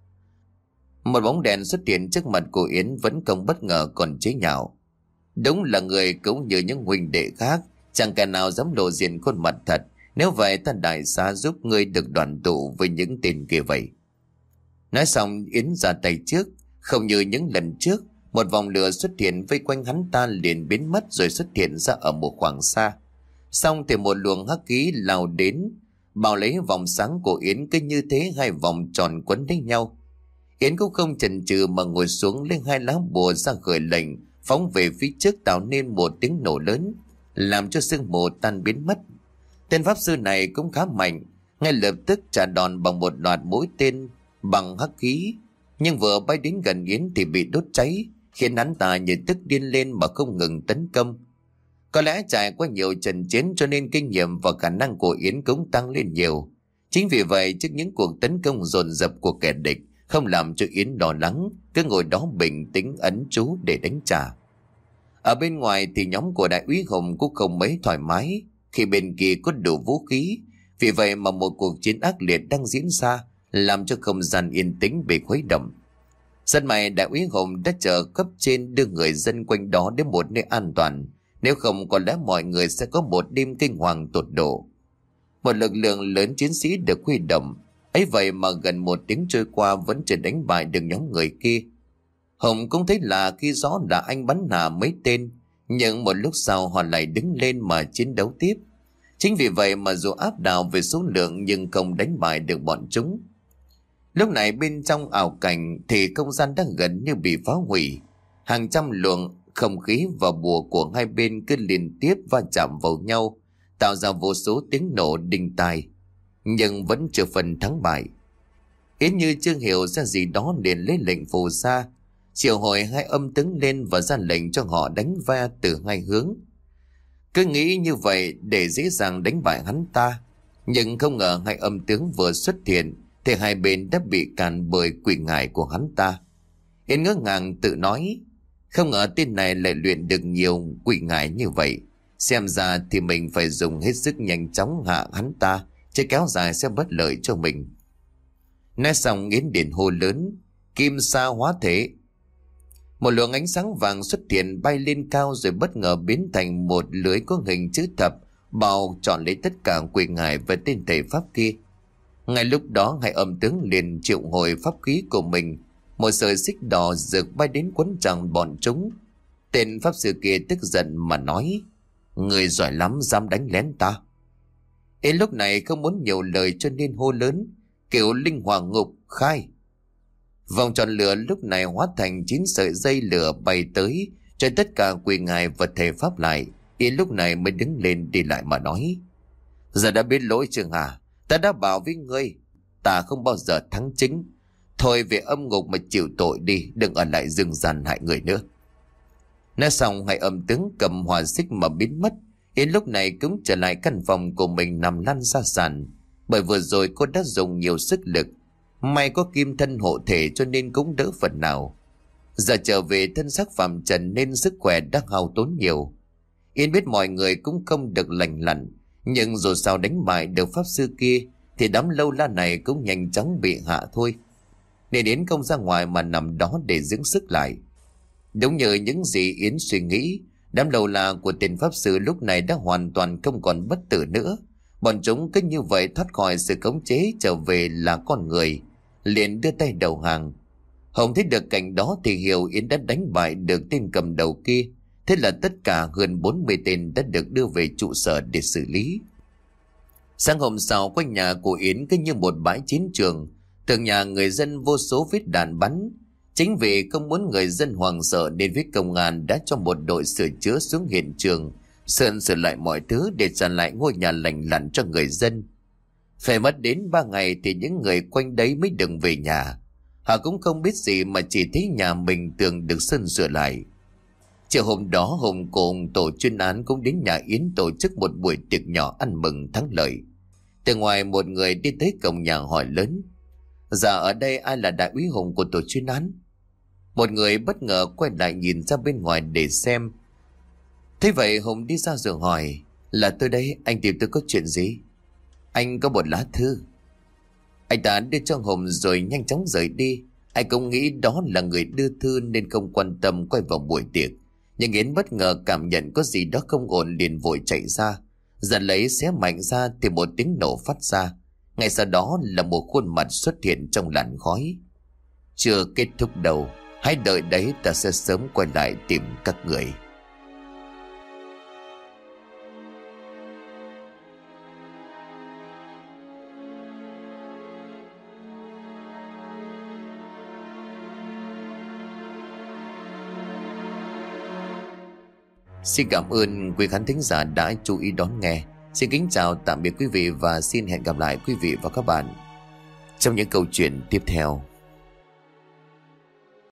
Một bóng đèn xuất hiện trước mặt của Yến vẫn không bất ngờ còn chế nhạo: đúng là người cũng như những huynh đệ khác, chẳng kẻ nào dám lộ diện khuôn mặt thật. Nếu vậy ta đại xá giúp ngươi được đoàn tụ với những tên kia vậy. Nói xong Yến ra tay trước. Không như những lần trước, một vòng lửa xuất hiện vây quanh hắn ta liền biến mất rồi xuất hiện ra ở một khoảng xa. Xong thì một luồng hắc khí lao đến, bao lấy vòng sáng của Yến, cứ như thế hai vòng tròn quấn lấy nhau. Yến cũng không chần chừ mà ngồi xuống lên hai lá bùa ra khởi lệnh, phóng về phía trước tạo nên một tiếng nổ lớn, làm cho sương mù tan biến mất. Tên pháp sư này cũng khá mạnh, ngay lập tức trả đòn bằng một loạt mũi tên bằng hắc khí. Nhưng vừa bay đến gần Yến thì bị đốt cháy, khiến hắn ta như tức điên lên mà không ngừng tấn công. Có lẽ trải qua nhiều trận chiến cho nên kinh nghiệm và khả năng của Yến cũng tăng lên nhiều. Chính vì vậy trước những cuộc tấn công dồn dập của kẻ địch không làm cho Yến lo lắng, cứ ngồi đó bình tĩnh ấn chú để đánh trả. Ở bên ngoài thì nhóm của đại úy Hùng cũng không mấy thoải mái khi bên kia có đủ vũ khí. Vì vậy mà một cuộc chiến ác liệt đang diễn ra, làm cho không gian yên tĩnh bị khuấy động. Rất may đại úy Hùng đã chờ cấp trên đưa người dân quanh đó đến một nơi an toàn, nếu không có lẽ mọi người sẽ có một đêm kinh hoàng tột độ. Một lực lượng lớn chiến sĩ được huy động, ấy vậy mà gần một tiếng trôi qua vẫn chưa đánh bại được nhóm người kia. Hùng cũng thấy là khi rõ là anh bắn hạ mấy tên, nhưng một lúc sau họ lại đứng lên mà chiến đấu tiếp. Chính vì vậy mà dù áp đảo về số lượng nhưng không đánh bại được bọn chúng. Lúc này bên trong ảo cảnh thì không gian đang gần như bị phá hủy. Hàng trăm luồng không khí và bùa của hai bên cứ liên tiếp va chạm vào nhau, tạo ra vô số tiếng nổ đinh tai, nhưng vẫn chưa phần thắng bại. Yến như chưa hiểu ra gì đó liền lấy lệnh phù sa, triệu hồi hai âm tướng lên và ra lệnh cho họ đánh va từ hai hướng. Cứ nghĩ như vậy để dễ dàng đánh bại hắn ta, nhưng không ngờ hai âm tướng vừa xuất hiện thì hai bên đã bị càn bởi quỷ ngải của hắn ta. Yến ngỡ ngàng tự nói, không ngờ tên này lại luyện được nhiều quỷ ngải như vậy. Xem ra thì mình phải dùng hết sức nhanh chóng hạ hắn ta, chứ kéo dài sẽ bất lợi cho mình. Nói xong Yến điện hô lớn, kim sa hóa thể. Một luồng ánh sáng vàng xuất hiện bay lên cao rồi bất ngờ biến thành một lưới có hình chữ thập, bao trọn lấy tất cả quỷ ngải và tên thầy pháp kia. Ngay lúc đó hai âm tướng liền triệu hồi pháp khí của mình, một sợi xích đỏ rực bay đến quấn chặt bọn chúng. Tên pháp sư kia tức giận mà nói, người giỏi lắm dám đánh lén ta. Yến lúc này không muốn nhiều lời cho nên hô lớn, kiểu linh hỏa ngục khai. Vòng tròn lửa lúc này hóa thành 9 sợi dây lửa bay tới, cho tất cả quỳ ngài vật thể pháp lại. Yến lúc này mới đứng lên đi lại mà nói: Giờ đã biết lỗi chưa hả? Ta đã bảo với ngươi, ta không bao giờ thắng chính. Thôi về âm ngục mà chịu tội đi, đừng ở lại rừng ràn hại người nữa. Nói xong hai âm tướng cầm hỏa xích mà biến mất. Yến lúc này cũng trở lại căn phòng của mình nằm lăn ra sàn. Bởi vừa rồi cô đã dùng nhiều sức lực, may có kim thân hộ thể cho nên cũng đỡ phần nào. Giờ trở về thân xác phàm trần nên sức khỏe đã hao tốn nhiều. Yến biết mọi người cũng không được lành lặn, nhưng dù sao đánh bại được pháp sư kia thì đám lâu la này cũng nhanh chóng bị hạ thôi. Nên Yến không ra ngoài mà nằm đó để dưỡng sức lại. Đúng như những gì Yến suy nghĩ, đám lâu la của tên pháp sư lúc này đã hoàn toàn không còn bất tử nữa. Bọn chúng cứ như vậy thoát khỏi sự khống chế trở về là con người, liền đưa tay đầu hàng. Hồng thấy được cảnh đó thì hiểu Yến đã đánh bại được tên cầm đầu kia. Thế là tất cả hơn 40 tên đã được đưa về trụ sở để xử lý. Sáng hôm sau, quanh nhà của Yến cứ như một bãi chiến trường, tường nhà người dân vô số vết đạn bắn. Chính vì không muốn người dân hoảng sợ nên phía công an đã cho một đội sửa chữa xuống hiện trường, sửa lại mọi thứ để trả lại ngôi nhà lành lặn cho người dân. Phải mất đến 3 ngày thì những người quanh đấy mới đừng về nhà. Họ cũng không biết gì mà chỉ thấy nhà mình tường được sửa lại. Chiều hôm đó Hùng cùng tổ chuyên án cũng đến nhà Yến tổ chức một buổi tiệc nhỏ ăn mừng thắng lợi. Từ ngoài một người đi tới cổng nhà hỏi lớn: Dạ ở đây ai là đại úy Hùng của tổ chuyên án? Một người bất ngờ quay lại nhìn ra bên ngoài để xem. Thế vậy Hùng đi ra rồi hỏi: Là tôi đây, anh tìm tôi có chuyện gì? Anh có một lá thư. Anh ta đưa cho Hùng rồi nhanh chóng rời đi. Anh cũng nghĩ đó là người đưa thư nên không quan tâm quay vào buổi tiệc. Nhưng Yến bất ngờ cảm nhận có gì đó không ổn liền vội chạy ra. Giật lấy xé mạnh ra thì một tiếng nổ phát ra. Ngay sau đó là một khuôn mặt xuất hiện trong làn khói. Chưa kết thúc đâu, hãy đợi đấy, ta sẽ sớm quay lại tìm các người. Xin cảm ơn quý khán thính giả đã chú ý đón nghe. Xin kính chào tạm biệt quý vị và xin hẹn gặp lại quý vị và các bạn trong những câu chuyện tiếp theo.